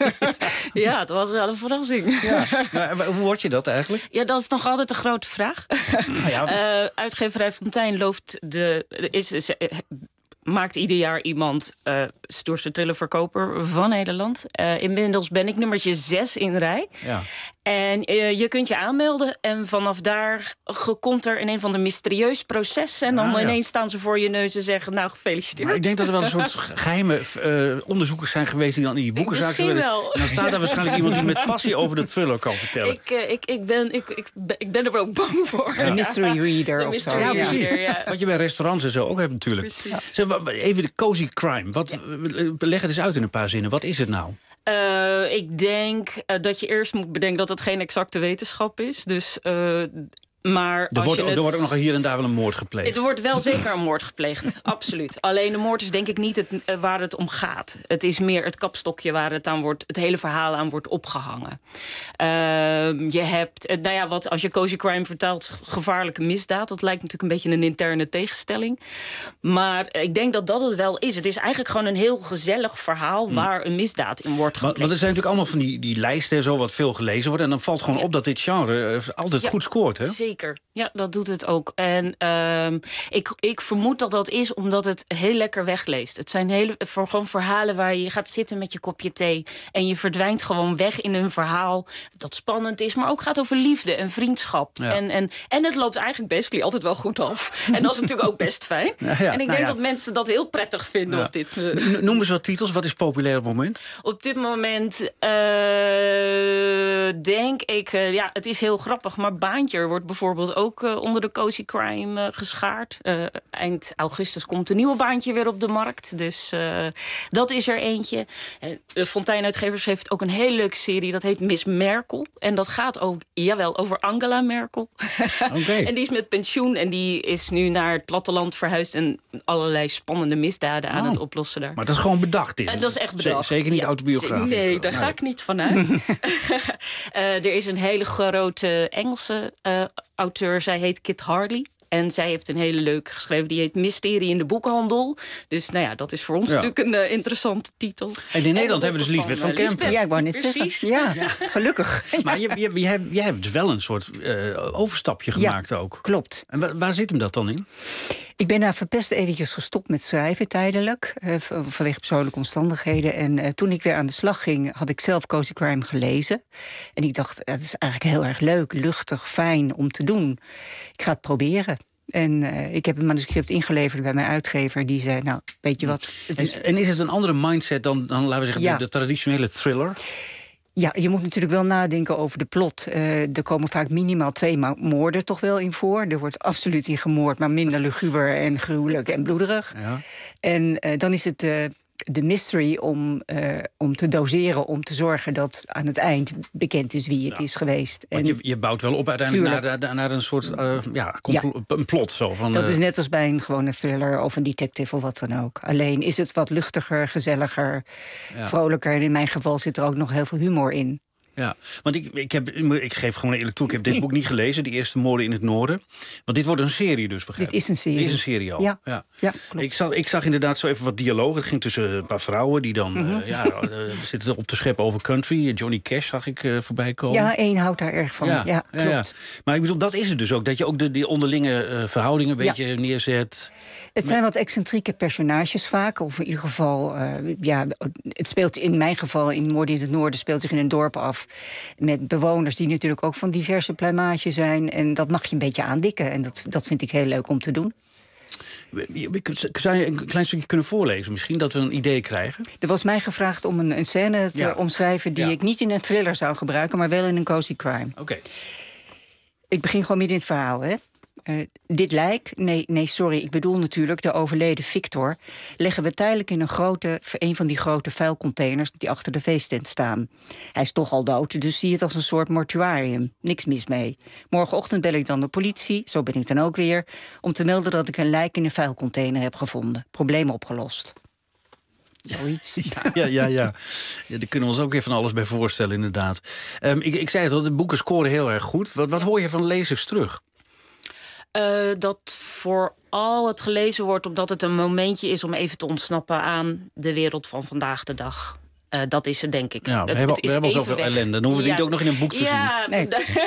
Ja, het was wel een verrassing. Ja, maar hoe word je dat eigenlijk? Ja, dat is nog altijd de grote vraag. Nou ja. uh, uitgeverij Fontijn looft de... Is, is, maakt ieder jaar iemand uh, stoerste thrillerverkoper van Nederland. Uh, inmiddels ben ik nummertje zes in rij. Ja. En uh, je kunt je aanmelden en vanaf daar komt er in een van de mysterieus proces. En dan ah, ja. ineens staan ze voor je neus en zeggen, nou, gefeliciteerd. Maar ik denk dat er wel een soort geheime uh, onderzoekers zijn geweest die dan in die boeken zaten. Misschien wel. En dan staat daar waarschijnlijk iemand die met passie over de thriller kan vertellen. Ik, uh, ik, ik, ben, ik, ik, ik ben er ook bang voor. Een mystery reader of zo. Ja, precies. Ja. Wat je bij restaurants en zo ook hebt natuurlijk. Precies. Zeg, even de cozy crime. Wat, ja. Leg het eens uit in een paar zinnen. Wat is het nou? Uh, ik denk uh, dat je eerst moet bedenken dat het geen exacte wetenschap is. Dus... Uh, Maar er, wordt, je het... er wordt ook nog hier en daar wel een moord gepleegd. Er wordt wel zeker een moord gepleegd, absoluut. Alleen de moord is denk ik niet het, uh, waar het om gaat. Het is meer het kapstokje waar het, aan wordt, het hele verhaal aan wordt opgehangen. Uh, je hebt, uh, nou ja, wat als je cozy crime vertaalt, gevaarlijke misdaad. Dat lijkt natuurlijk een beetje een interne tegenstelling. Maar ik denk dat dat het wel is. Het is eigenlijk gewoon een heel gezellig verhaal hmm. waar een misdaad in wordt gepleegd. Want er zijn natuurlijk allemaal van die, die lijsten en zo wat veel gelezen wordt. En dan valt gewoon ja. op dat dit genre uh, altijd ja. goed scoort, hè? Zeker, ja, dat doet het ook. En uh, ik, ik vermoed dat dat is omdat het heel lekker wegleest. Het zijn hele, voor gewoon verhalen waar je gaat zitten met je kopje thee en je verdwijnt gewoon weg in een verhaal dat spannend is, maar ook gaat over liefde en vriendschap. Ja. En, en, en het loopt eigenlijk basically altijd wel goed af. En dat is natuurlijk ook best fijn. Ja, ja, en ik denk nou ja. dat mensen dat heel prettig vinden ja. op dit uh, Noem eens wat titels. Wat is populair op het moment? Op dit moment uh, denk ik, uh, ja, het is heel grappig, maar Baantje wordt bijvoorbeeld ook uh, onder de cozy crime uh, geschaard. Uh, eind augustus komt een nieuwe Baantje weer op de markt. Dus uh, dat is er eentje. Uh, Fontijn Uitgevers heeft ook een hele leuke serie. Dat heet Miss Merkel. En dat gaat ook, jawel, over Angela Merkel. Okay. En die is met pensioen en die is nu naar het platteland verhuisd en allerlei spannende misdaden oh. aan het oplossen daar. Maar dat is gewoon bedacht dit? Uh, dat is echt bedacht. Z- zeker niet ja, autobiografisch? Nee, daar nee. ga ik niet vanuit. uh, er is een hele grote Engelse uh, auteur, zij heet Kit Harley. En zij heeft een hele leuke geschreven, die heet Mysterie in de boekhandel. Dus nou ja, dat is voor ons ja. natuurlijk een uh, interessante titel. En in Nederland en hebben we dus Liesbeth van, van Kempen. Ja, ik wou net Precies. zeggen. Ja, ja. gelukkig. Maar je, je, je, hebt, je hebt dus wel een soort uh, overstapje gemaakt ja, ook. Klopt. En waar, waar zit hem dat dan in? Ik ben daar verpest eventjes gestopt met schrijven tijdelijk. Uh, vanwege persoonlijke omstandigheden. En uh, toen ik weer aan de slag ging, had ik zelf Cozy Crime gelezen. En ik dacht, dat is eigenlijk heel erg leuk, luchtig, fijn om te doen. Ik ga het proberen. En uh, ik heb een manuscript ingeleverd bij mijn uitgever. Die zei, nou, weet je wat... Het is... En, en is het een andere mindset dan, dan laten we zeggen, ja. de, de traditionele thriller? Ja, je moet natuurlijk wel nadenken over de plot. Uh, er komen vaak minimaal twee moorden toch wel in voor. Er wordt absoluut in gemoord, maar minder luguber en gruwelijk en bloederig. Ja. En uh, dan is het... Uh, de mystery om, uh, om te doseren, om te zorgen dat aan het eind bekend is wie het ja. is geweest. Want je, je bouwt wel op uiteindelijk naar, naar, naar een soort uh, ja, compl- ja. een plot. Zo van, dat uh... is net als bij een gewone thriller of een detective of wat dan ook. Alleen is het wat luchtiger, gezelliger, ja. vrolijker. En in mijn geval zit er ook nog heel veel humor in. Ja, want ik, ik, heb, ik geef gewoon eerlijk toe, ik heb dit boek niet gelezen, Die Eerste Moorden in het Noorden. Want dit wordt een serie dus, begrijp ik? Dit is een serie. Dit is een serie al. Ja, ja. ja klopt. Ik zag, ik zag inderdaad zo even wat dialoog. Het ging tussen een paar vrouwen die dan mm-hmm. uh, ja, uh, zitten op te scheppen over country. Johnny Cash zag ik uh, voorbij komen. Ja, één houdt daar erg van. Ja, ja, klopt. Ja, ja. Maar ik bedoel, dat is het dus ook. Dat je ook de, die onderlinge uh, verhoudingen een beetje ja. neerzet. Het zijn wat excentrieke personages vaak. Of in ieder geval, uh, ja, het speelt in mijn geval in Moorden in het Noorden speelt zich in een dorp af. Met bewoners die natuurlijk ook van diverse pluimage zijn. En dat mag je een beetje aandikken. En dat, dat vind ik heel leuk om te doen. Zou je een klein stukje kunnen voorlezen misschien, dat we een idee krijgen? Er was mij gevraagd om een, een scène te ja. omschrijven... die ja. ik niet in een thriller zou gebruiken, maar wel in een cozy crime. Oké. Okay. Ik begin gewoon midden in het verhaal, hè. Uh, dit lijk, nee, nee, sorry, ik bedoel natuurlijk de overleden Victor... leggen we tijdelijk in een, grote, een van die grote vuilcontainers die achter de feesttent staan. Hij is toch al dood, dus zie het als een soort mortuarium. Niks mis mee. Morgenochtend bel ik dan de politie, zo ben ik dan ook weer... om te melden dat ik een lijk in een vuilcontainer heb gevonden. Probleem opgelost. Zoiets. Ja, ja, ja, ja. ja. Daar kunnen we ons ook weer van alles bij voorstellen, inderdaad. Um, ik, ik zei het al, de boeken scoren heel erg goed. Wat, wat hoor je van lezers terug? Uh, dat vooral het gelezen wordt omdat het een momentje is om even te ontsnappen aan de wereld van vandaag de dag. Uh, dat is het, denk ik. Ja, we het, hebben, het we hebben al zoveel ellende. Dan hoeven we ja, dit ook nog in een boek te ja, zien. Nee.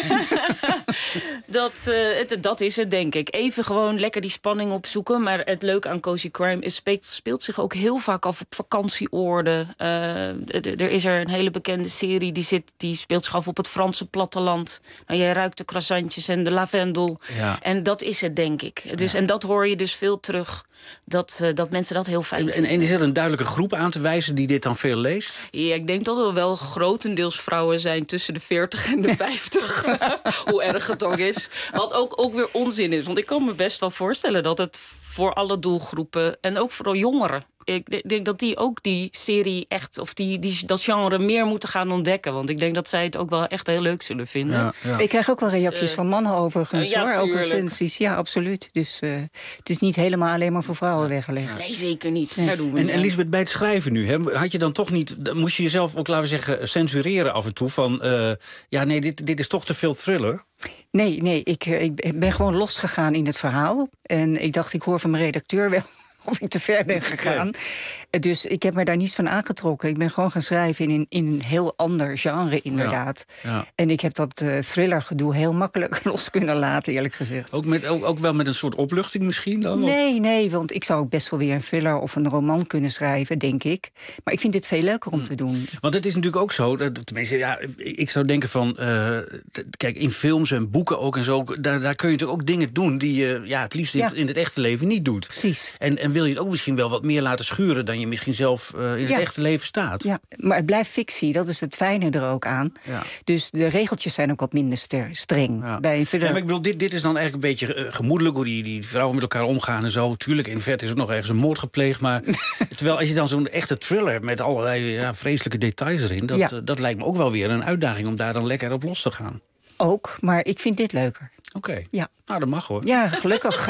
dat, uh, het, dat is het, denk ik. Even gewoon lekker die spanning opzoeken. Maar het leuke aan Cozy Crime is, speelt, speelt zich ook heel vaak af op vakantieoorden. Uh, er is er een hele bekende serie die, zit, die speelt zich af op het Franse platteland. Nou, jij ruikt de croissantjes en de lavendel. Ja. En dat is het, denk ik. Dus, ja. En dat hoor je dus veel terug. Dat, uh, dat mensen dat heel fijn en, vinden. En is er een duidelijke groep aan te wijzen die dit dan veel leest? Ja, ik denk dat er wel grotendeels vrouwen zijn tussen de veertig en de vijftig. Hoe erg het ook is. Wat ook, ook weer onzin is. Want ik kan me best wel voorstellen dat het voor alle doelgroepen... en ook vooral jongeren... Ik denk dat die ook die serie echt, of die, die, dat genre meer moeten gaan ontdekken. Want ik denk dat zij het ook wel echt heel leuk zullen vinden. Ja, ja. Ik krijg ook wel reacties dus, uh, van mannen overigens, uh, ja, hoor. Ook recensies. Ja, absoluut. Dus uh, het is niet helemaal alleen maar voor vrouwen weggelegd. Nee, zeker niet. Nee. Daar doen we en Elisabeth, bij het schrijven nu, hè, had je dan toch niet... moest je jezelf ook, laten we zeggen, censureren af en toe van... Uh, ja, nee, dit, dit is toch te veel thriller? Nee, nee, ik, ik ben gewoon losgegaan in het verhaal. En ik dacht, ik hoor van mijn redacteur wel... of ik te ver ben gegaan. Ja. Dus ik heb me daar niets van aangetrokken. Ik ben gewoon gaan schrijven in een, in een heel ander genre, inderdaad. Ja. Ja. En ik heb dat uh, thrillergedoe heel makkelijk los kunnen laten, eerlijk gezegd. Ook, met, ook, ook wel met een soort opluchting misschien dan? Nee, nee, want ik zou ook best wel weer een thriller of een roman kunnen schrijven, denk ik. Maar ik vind dit veel leuker om hm. te doen. Want het is natuurlijk ook zo, tenminste, ja, ik zou denken van... Uh, kijk, in films en boeken ook en zo... daar, daar kun je natuurlijk ook dingen doen die je ja, het liefst ja. in, in het echte leven niet doet. Precies. En, en wil je het ook misschien wel wat meer laten schuren... dan je misschien zelf uh, in het ja. echte leven staat. Ja, maar het blijft fictie, dat is het fijne er ook aan. Ja. Dus de regeltjes zijn ook wat minder ster- streng. Ja. Bij een ja, maar ik bedoel, dit, dit is dan eigenlijk een beetje uh, gemoedelijk... hoe die, die vrouwen met elkaar omgaan en zo. Tuurlijk, in vet is er nog ergens een moord gepleegd. Maar terwijl als je dan zo'n echte thriller hebt... met allerlei ja, vreselijke details erin... Dat, ja. uh, dat lijkt me ook wel weer een uitdaging om daar dan lekker op los te gaan. Ook, maar ik vind dit leuker. Oké. Okay. Ja. Nou, dat mag hoor. Ja, gelukkig.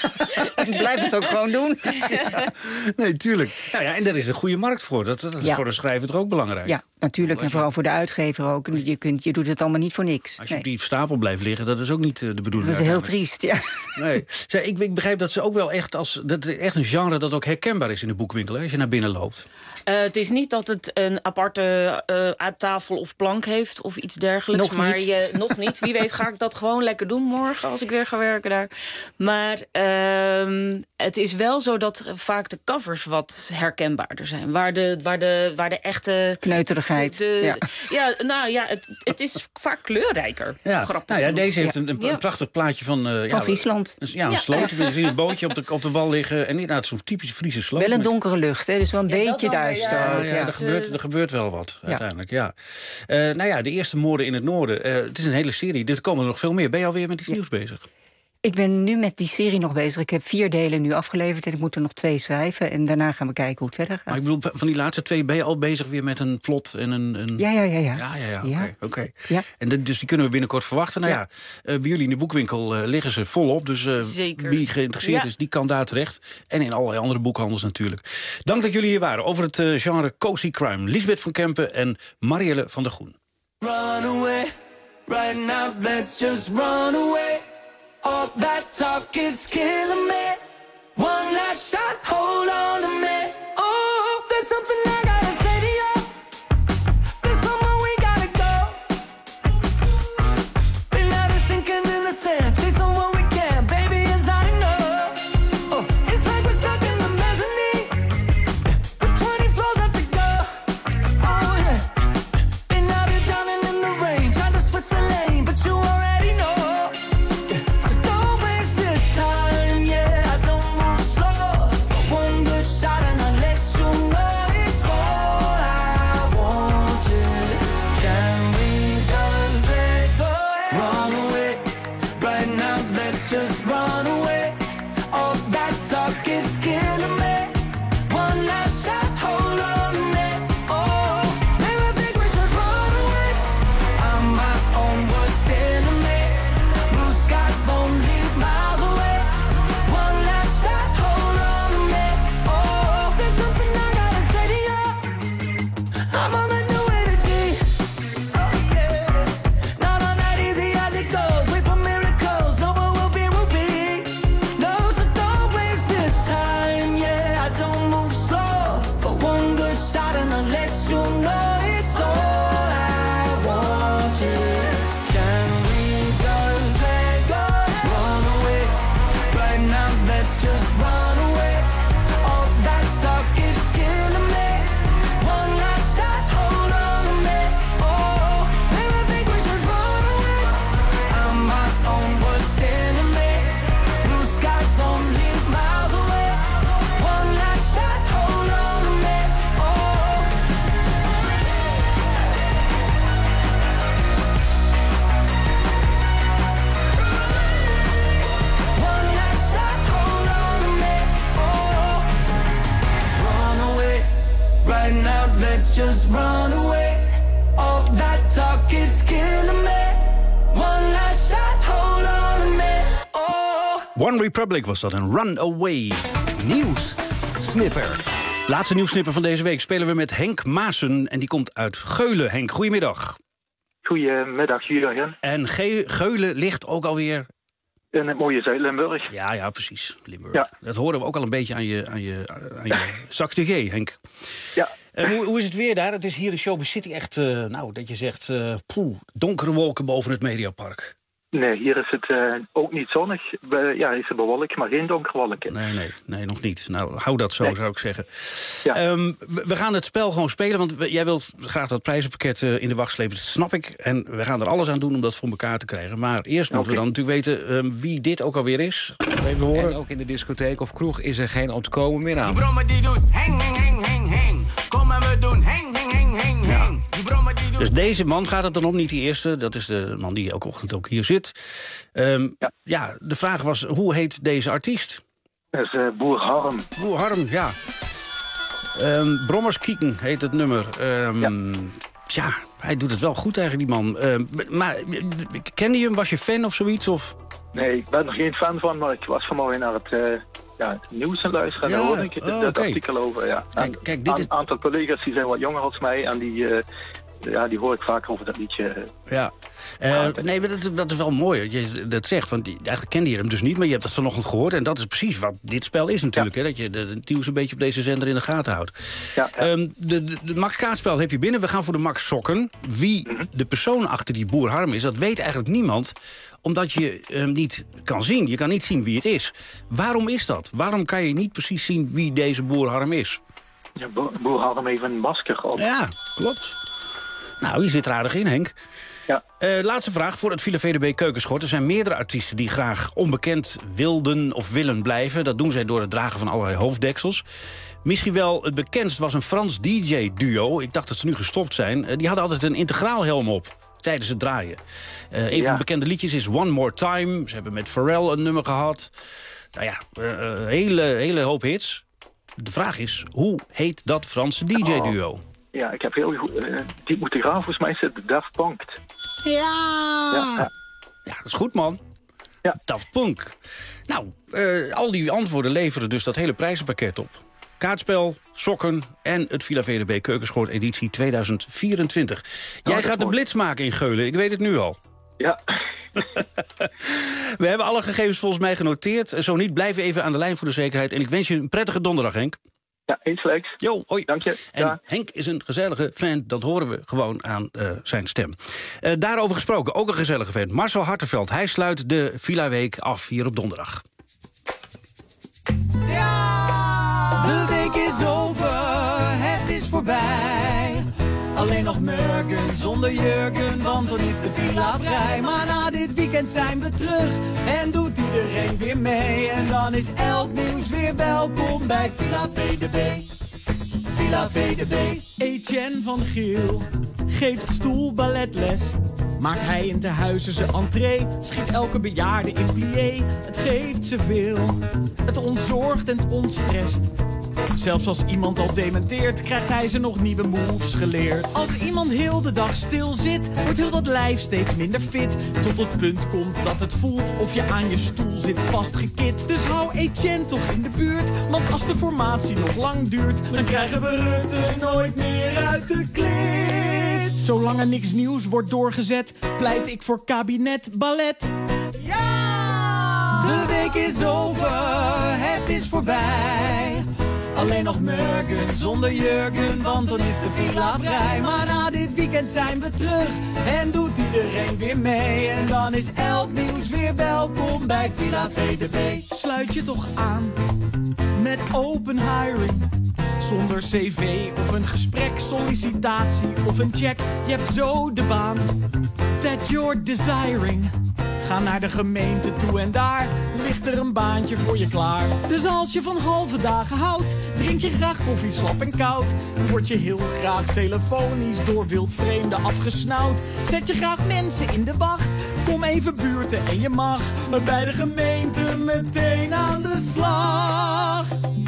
Ik blijf het ook gewoon doen. Ja. Nee, tuurlijk. Nou ja, en daar is een goede markt voor. Dat, dat is ja. voor de schrijver toch ook belangrijk. Ja, natuurlijk. En vooral voor de uitgever ook. Je, kunt, je doet het allemaal niet voor niks. Als je nee. op die stapel blijft liggen, dat is ook niet de bedoeling. Dat is heel triest, ja. Nee. Zij, ik, ik begrijp dat ze ook wel echt als... dat echt een genre dat ook herkenbaar is in de boekwinkel, hè, als je naar binnen loopt. Uh, het is niet dat het een aparte uh, tafel of plank heeft of iets dergelijks. Nog maar niet. Je, nog niet. Wie weet ga ik dat gewoon lekker doen morgen als ik weer ga werken daar. Maar uh, Um, het is wel zo dat vaak de covers wat herkenbaarder zijn. Waar de, waar de, waar de echte... kneuterigheid. De, ja. ja, nou ja, het, het is vaak kleurrijker. Ja, Grappig. nou ja, deze heeft een, een ja. prachtig plaatje van... Uh, van ja, Friesland. Ja, een ja. sloot. Je ziet een bootje op de, op de wal liggen. En inderdaad, zo'n typische Friese sloot. Wel een met... donkere lucht, hè? Dus wel een Ja, beetje wel, duister. ja. ook, Ja, ja, ja. er, gebeurt, er gebeurt wel wat, ja. uiteindelijk, ja. Uh, nou ja, de eerste moorden in het noorden. Uh, het is een hele serie, er komen er nog veel meer. Ben je alweer met iets ja. nieuws bezig? Ik ben nu met die serie nog bezig. Ik heb vier delen nu afgeleverd en ik moet er nog twee schrijven. En daarna gaan we kijken hoe het verder gaat. Maar ik bedoel, van die laatste twee ben je al bezig weer met een plot en een... een... Ja, ja, ja. ja. Ja, ja, ja, oké. Ja. Okay, okay. Ja. En de, dus die kunnen we binnenkort verwachten. Nou ja, ja uh, bij jullie in de boekwinkel uh, liggen ze volop. Dus uh, wie geïnteresseerd ja. is, die kan daar terecht. En in allerlei andere boekhandels natuurlijk. Dank dat jullie hier waren over het uh, genre Cozy Crime. Liesbeth van Kempen en Marielle van der Groen. Run away, right now let's just run away. All that talk is killing me. One last shot, hold on to me. Oh, there's something I gotta say to you. There's somewhere we gotta go. Been out of sinking in the sand, chasing what we can. Baby, it's not enough. Oh, it's like we're stuck in the mezzanine. With twenty floors left to go. Oh yeah. Been out here drowning in the rain, trying to switch the lane, but you already know. Just run away. All that talk is killing me. One last shot, hold on to me. Oh. One Republic was dat, een Run Away. Nieuws Snipper. Laatste nieuwssnipper van deze week spelen we met Henk Maassen. En die komt uit Geulen. Henk, goedemiddag. Goedemiddag, Jurgen. En Ge- Geulen ligt ook alweer... in het mooie Zuid-Limburg. Ja, ja, precies. Limburg. Ja. Dat horen we ook al een beetje aan je, aan je, aan je zak de G, Henk. Ja. Uh, hoe, hoe is het weer daar? Het is hier in Showbiz City echt, uh, nou, dat je zegt, uh, poeh, donkere wolken boven het Mediapark. Nee, hier is het uh, ook niet zonnig. We, ja, is het bewolkt, maar geen donkere wolken. Nee, nee, nee, nog niet. Nou, hou dat zo, nee. zou ik zeggen. Ja. Um, we, we gaan het spel gewoon spelen, want we, jij wilt graag dat prijzenpakket uh, in de wacht slepen. Dat snap ik. En we gaan er alles aan doen om dat voor elkaar te krijgen. Maar eerst moeten okay. we dan natuurlijk weten um, wie dit ook alweer is. Even horen. En ook in de discotheek of kroeg is er geen ontkomen meer aan. Die brommer die doet heng, heng, heng, heng, heng. Kom en we doen heng, heng, heng, heng, ja. heng. Die brommer die doet... Dus deze man gaat het dan om, niet die eerste. Dat is de man die elke ochtend ook hier zit. Um, ja. ja, de vraag was, hoe heet deze artiest? Dat is uh, Boer Harm. Boer Harm, ja. Um, Brommers Kieken heet het nummer. Um, ja. ja, hij doet het wel goed eigenlijk, die man. Um, maar kende je hem? Was je fan of zoiets? Of? Nee, ik ben er geen fan van, maar ik was vanmorgen naar het... Uh... Ja, het nieuws en luisteren, ja, daar hoorde ik het, oh, dat okay. artikel over. Ja. Kijk, kijk, dit is... Een aantal collega's die zijn wat jonger als mij en die, uh, ja, die hoor ik vaak over dat liedje. Ja. Uh, nee, maar dat, dat is wel mooi dat je dat zegt. Want die, eigenlijk kende je hem dus niet, maar je hebt dat vanochtend gehoord. En dat is precies wat dit spel is natuurlijk. Ja. Hè, dat je de, de nieuws een beetje op deze zender in de gaten houdt. Ja, ja. Um, de, de, de Max kaartspel heb je binnen. We gaan voor de Max sokken. Wie mm-hmm. de persoon achter die Boer Harm is, dat weet eigenlijk niemand. Omdat je hem niet kan zien. Je kan niet zien wie het is. Waarom is dat? Waarom kan je niet precies zien wie deze Boer Harm is? Ja, Boer Harm heeft een masker op. Ja, klopt. Nou, je zit er aardig in, Henk. Ja. Uh, laatste vraag voor het Villa V D B Keukenschort. Er zijn meerdere artiesten die graag onbekend wilden of willen blijven. Dat doen zij door het dragen van allerlei hoofddeksels. Misschien wel het bekendst was een Frans D J-duo. Ik dacht dat ze nu gestopt zijn. Uh, die hadden altijd een integraal helm op tijdens het draaien. Uh, een ja. van de bekende liedjes is One More Time. Ze hebben met Pharrell een nummer gehad. Nou ja, een uh, hele, hele hoop hits. De vraag is, hoe heet dat Franse D J-duo? Oh. Ja, ik heb heel goed... Uh, die moeten gaan, volgens mij is het Daft Punk. Ja. ja! Ja, dat is goed, man. Ja. Daft Punk. Nou, uh, al die antwoorden leveren dus dat hele prijzenpakket op. Kaartspel, sokken en het Villa V D B Keukenschort editie tweeduizend vierentwintig. Jij oh, gaat de blitz maken in Geulen, ik weet het nu al. Ja. We hebben alle gegevens volgens mij genoteerd. Zo niet, blijf even aan de lijn voor de zekerheid. En ik wens je een prettige donderdag, Henk. Ja, insgelijks. Jo, hoi. Dank je. En ja. Henk is een gezellige fan, dat horen we gewoon aan uh, zijn stem. Uh, daarover gesproken, ook een gezellige fan. Marcel Hartenveld, hij sluit de Villa Week af hier op donderdag. Ja, de week is over, het is voorbij. Alleen nog morgen zonder Jurgen, want dan is de villa vrij. Maar na dit weekend zijn we terug en doet iedereen weer mee. En dan is elk nieuws weer welkom bij Villa V D B. Villa V D B. Etienne van Geel geeft stoelballetles. Maakt hij in tehuizen zijn entree, schiet elke bejaarde in plié. Het geeft ze veel, het ontzorgt en het ontstrest. Zelfs als iemand al dementeert, krijgt hij ze nog nieuwe moves geleerd. Als iemand heel de dag stil zit, wordt heel dat lijf steeds minder fit. Tot het punt komt dat het voelt of je aan je stoel zit vastgekit. Dus hou Etienne toch in de buurt, want als de formatie nog lang duurt, dan krijgen we Rutte nooit meer uit de klit. Zolang er niks nieuws wordt doorgezet, pleit ik voor kabinet ballet. Ja! De week is over, het is voorbij. Alleen nog morgen zonder Jurgen, want dan is de villa vrij. Maar na dit weekend zijn we terug en doet iedereen weer mee. En dan is elk nieuws weer welkom bij Villa V D B. Sluit je toch aan met open hiring. Zonder cv of een gesprek, sollicitatie of een check. Je hebt zo de baan that you're desiring. Ga naar de gemeente toe en daar ligt er een baantje voor je klaar. Dus als je van halve dagen houdt, drink je graag koffie slap en koud. Word je heel graag telefonisch door wildvreemden afgesnauwd. Zet je graag mensen in de wacht, kom even buurten en je mag. Maar bij de gemeente meteen aan de slag.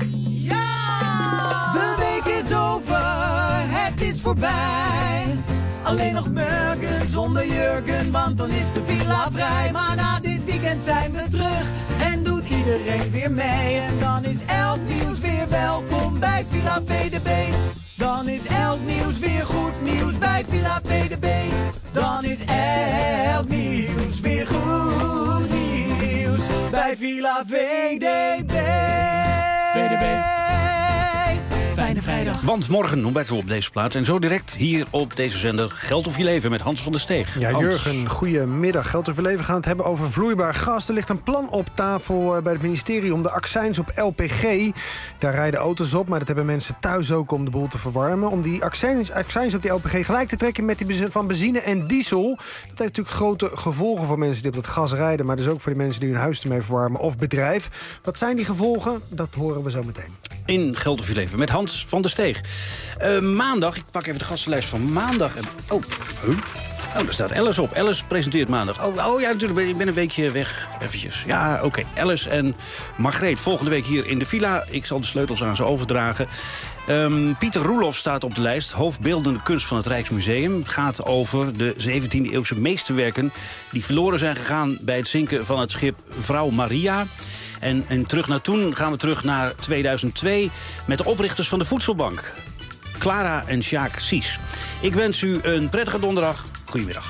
Ja! De week is over, het is voorbij. Alleen nog morgen zonder Jurgen, want dan is de villa vrij. Maar na dit weekend zijn we terug en doet iedereen weer mee. En dan is elk nieuws weer welkom bij Villa V D B. Dan is elk nieuws weer goed nieuws bij Villa V D B. Dan is elk nieuws weer goed nieuws bij Villa V D B. V D B. Fijne vrijdag. Want morgen ontbijten we op deze plaats. En zo direct hier op deze zender Geld of je leven met Hans van der Steeg. Ja, Hans. Jurgen, goedemiddag. Geld of je leven gaan het hebben over vloeibaar gas. Er ligt een plan op tafel bij het ministerie om de accijns op L P G. Daar rijden auto's op, maar dat hebben mensen thuis ook om de boel te verwarmen. Om die accijns, accijns op die L P G gelijk te trekken met die van benzine en diesel. Dat heeft natuurlijk grote gevolgen voor mensen die op dat gas rijden. Maar dus ook voor die mensen die hun huis ermee verwarmen of bedrijf. Wat zijn die gevolgen? Dat horen we zo meteen. In Geld of je leven met Hans van der Steeg. Uh, maandag, ik pak even de gastenlijst van maandag. En, oh, huh? Oh, daar staat Alice op. Alice presenteert maandag. Oh, oh ja, natuurlijk, ik ben een weekje weg. Eventjes. Ja, oké. Okay. Alice en Margreet volgende week hier in de villa. Ik zal de sleutels aan ze overdragen. Um, Pieter Roelof staat op de lijst. Hoofdbeeldende kunst van het Rijksmuseum. Het gaat over de zeventiende eeuwse meesterwerken die verloren zijn gegaan bij het zinken van het schip Vrouw Maria. En, en terug naar toen gaan we terug naar tweeduizend twee met de oprichters van de Voedselbank. Clara en Sjaak Sies. Ik wens u een prettige donderdag. Goedemiddag.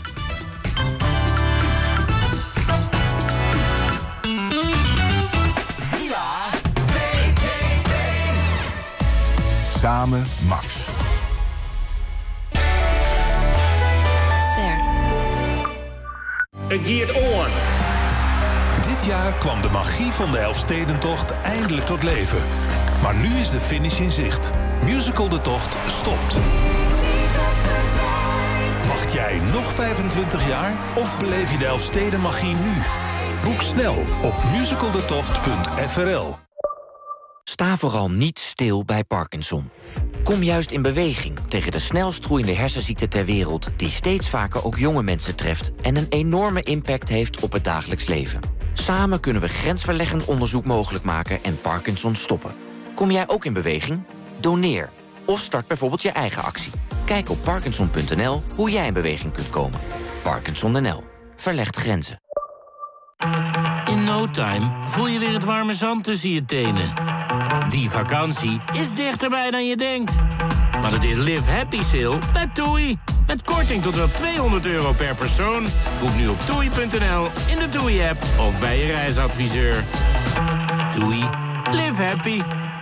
Villa V P B. Samen Max. Ster. Geared on. Dit jaar kwam de magie van de Elfstedentocht eindelijk tot leven. Maar nu is de finish in zicht. Musical De Tocht stopt. Wacht jij nog vijfentwintig jaar of beleef je de Elfsteden magie nu? Boek snel op musicaldetocht punt f r l. Sta vooral niet stil bij Parkinson. Kom juist in beweging tegen de snelst groeiende hersenziekte ter wereld... die steeds vaker ook jonge mensen treft... en een enorme impact heeft op het dagelijks leven. Samen kunnen we grensverleggend onderzoek mogelijk maken en Parkinson stoppen. Kom jij ook in beweging? Doneer. Of start bijvoorbeeld je eigen actie. Kijk op parkinson punt n l hoe jij in beweging kunt komen. Parkinson punt n l. Verlegt grenzen. In no time voel je weer het warme zand tussen je tenen. Die vakantie is dichterbij dan je denkt. Maar het is Live Happy Sale bij TUI. Met korting tot wel tweehonderd euro per persoon. Boek nu op toei punt n l, in de TUI-app of bij je reisadviseur. TUI. Live happy.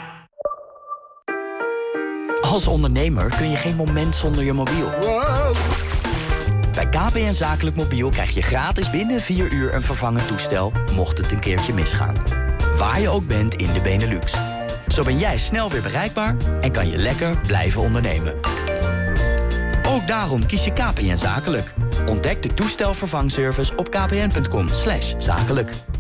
Als ondernemer kun je geen moment zonder je mobiel. Wow. Bij K P N Zakelijk Mobiel krijg je gratis binnen vier uur een vervangend toestel... mocht het een keertje misgaan. Waar je ook bent in de Benelux. Zo ben jij snel weer bereikbaar en kan je lekker blijven ondernemen. Ook daarom kies je K P N Zakelijk. Ontdek de toestelvervangservice op kpn punt com slash zakelijk.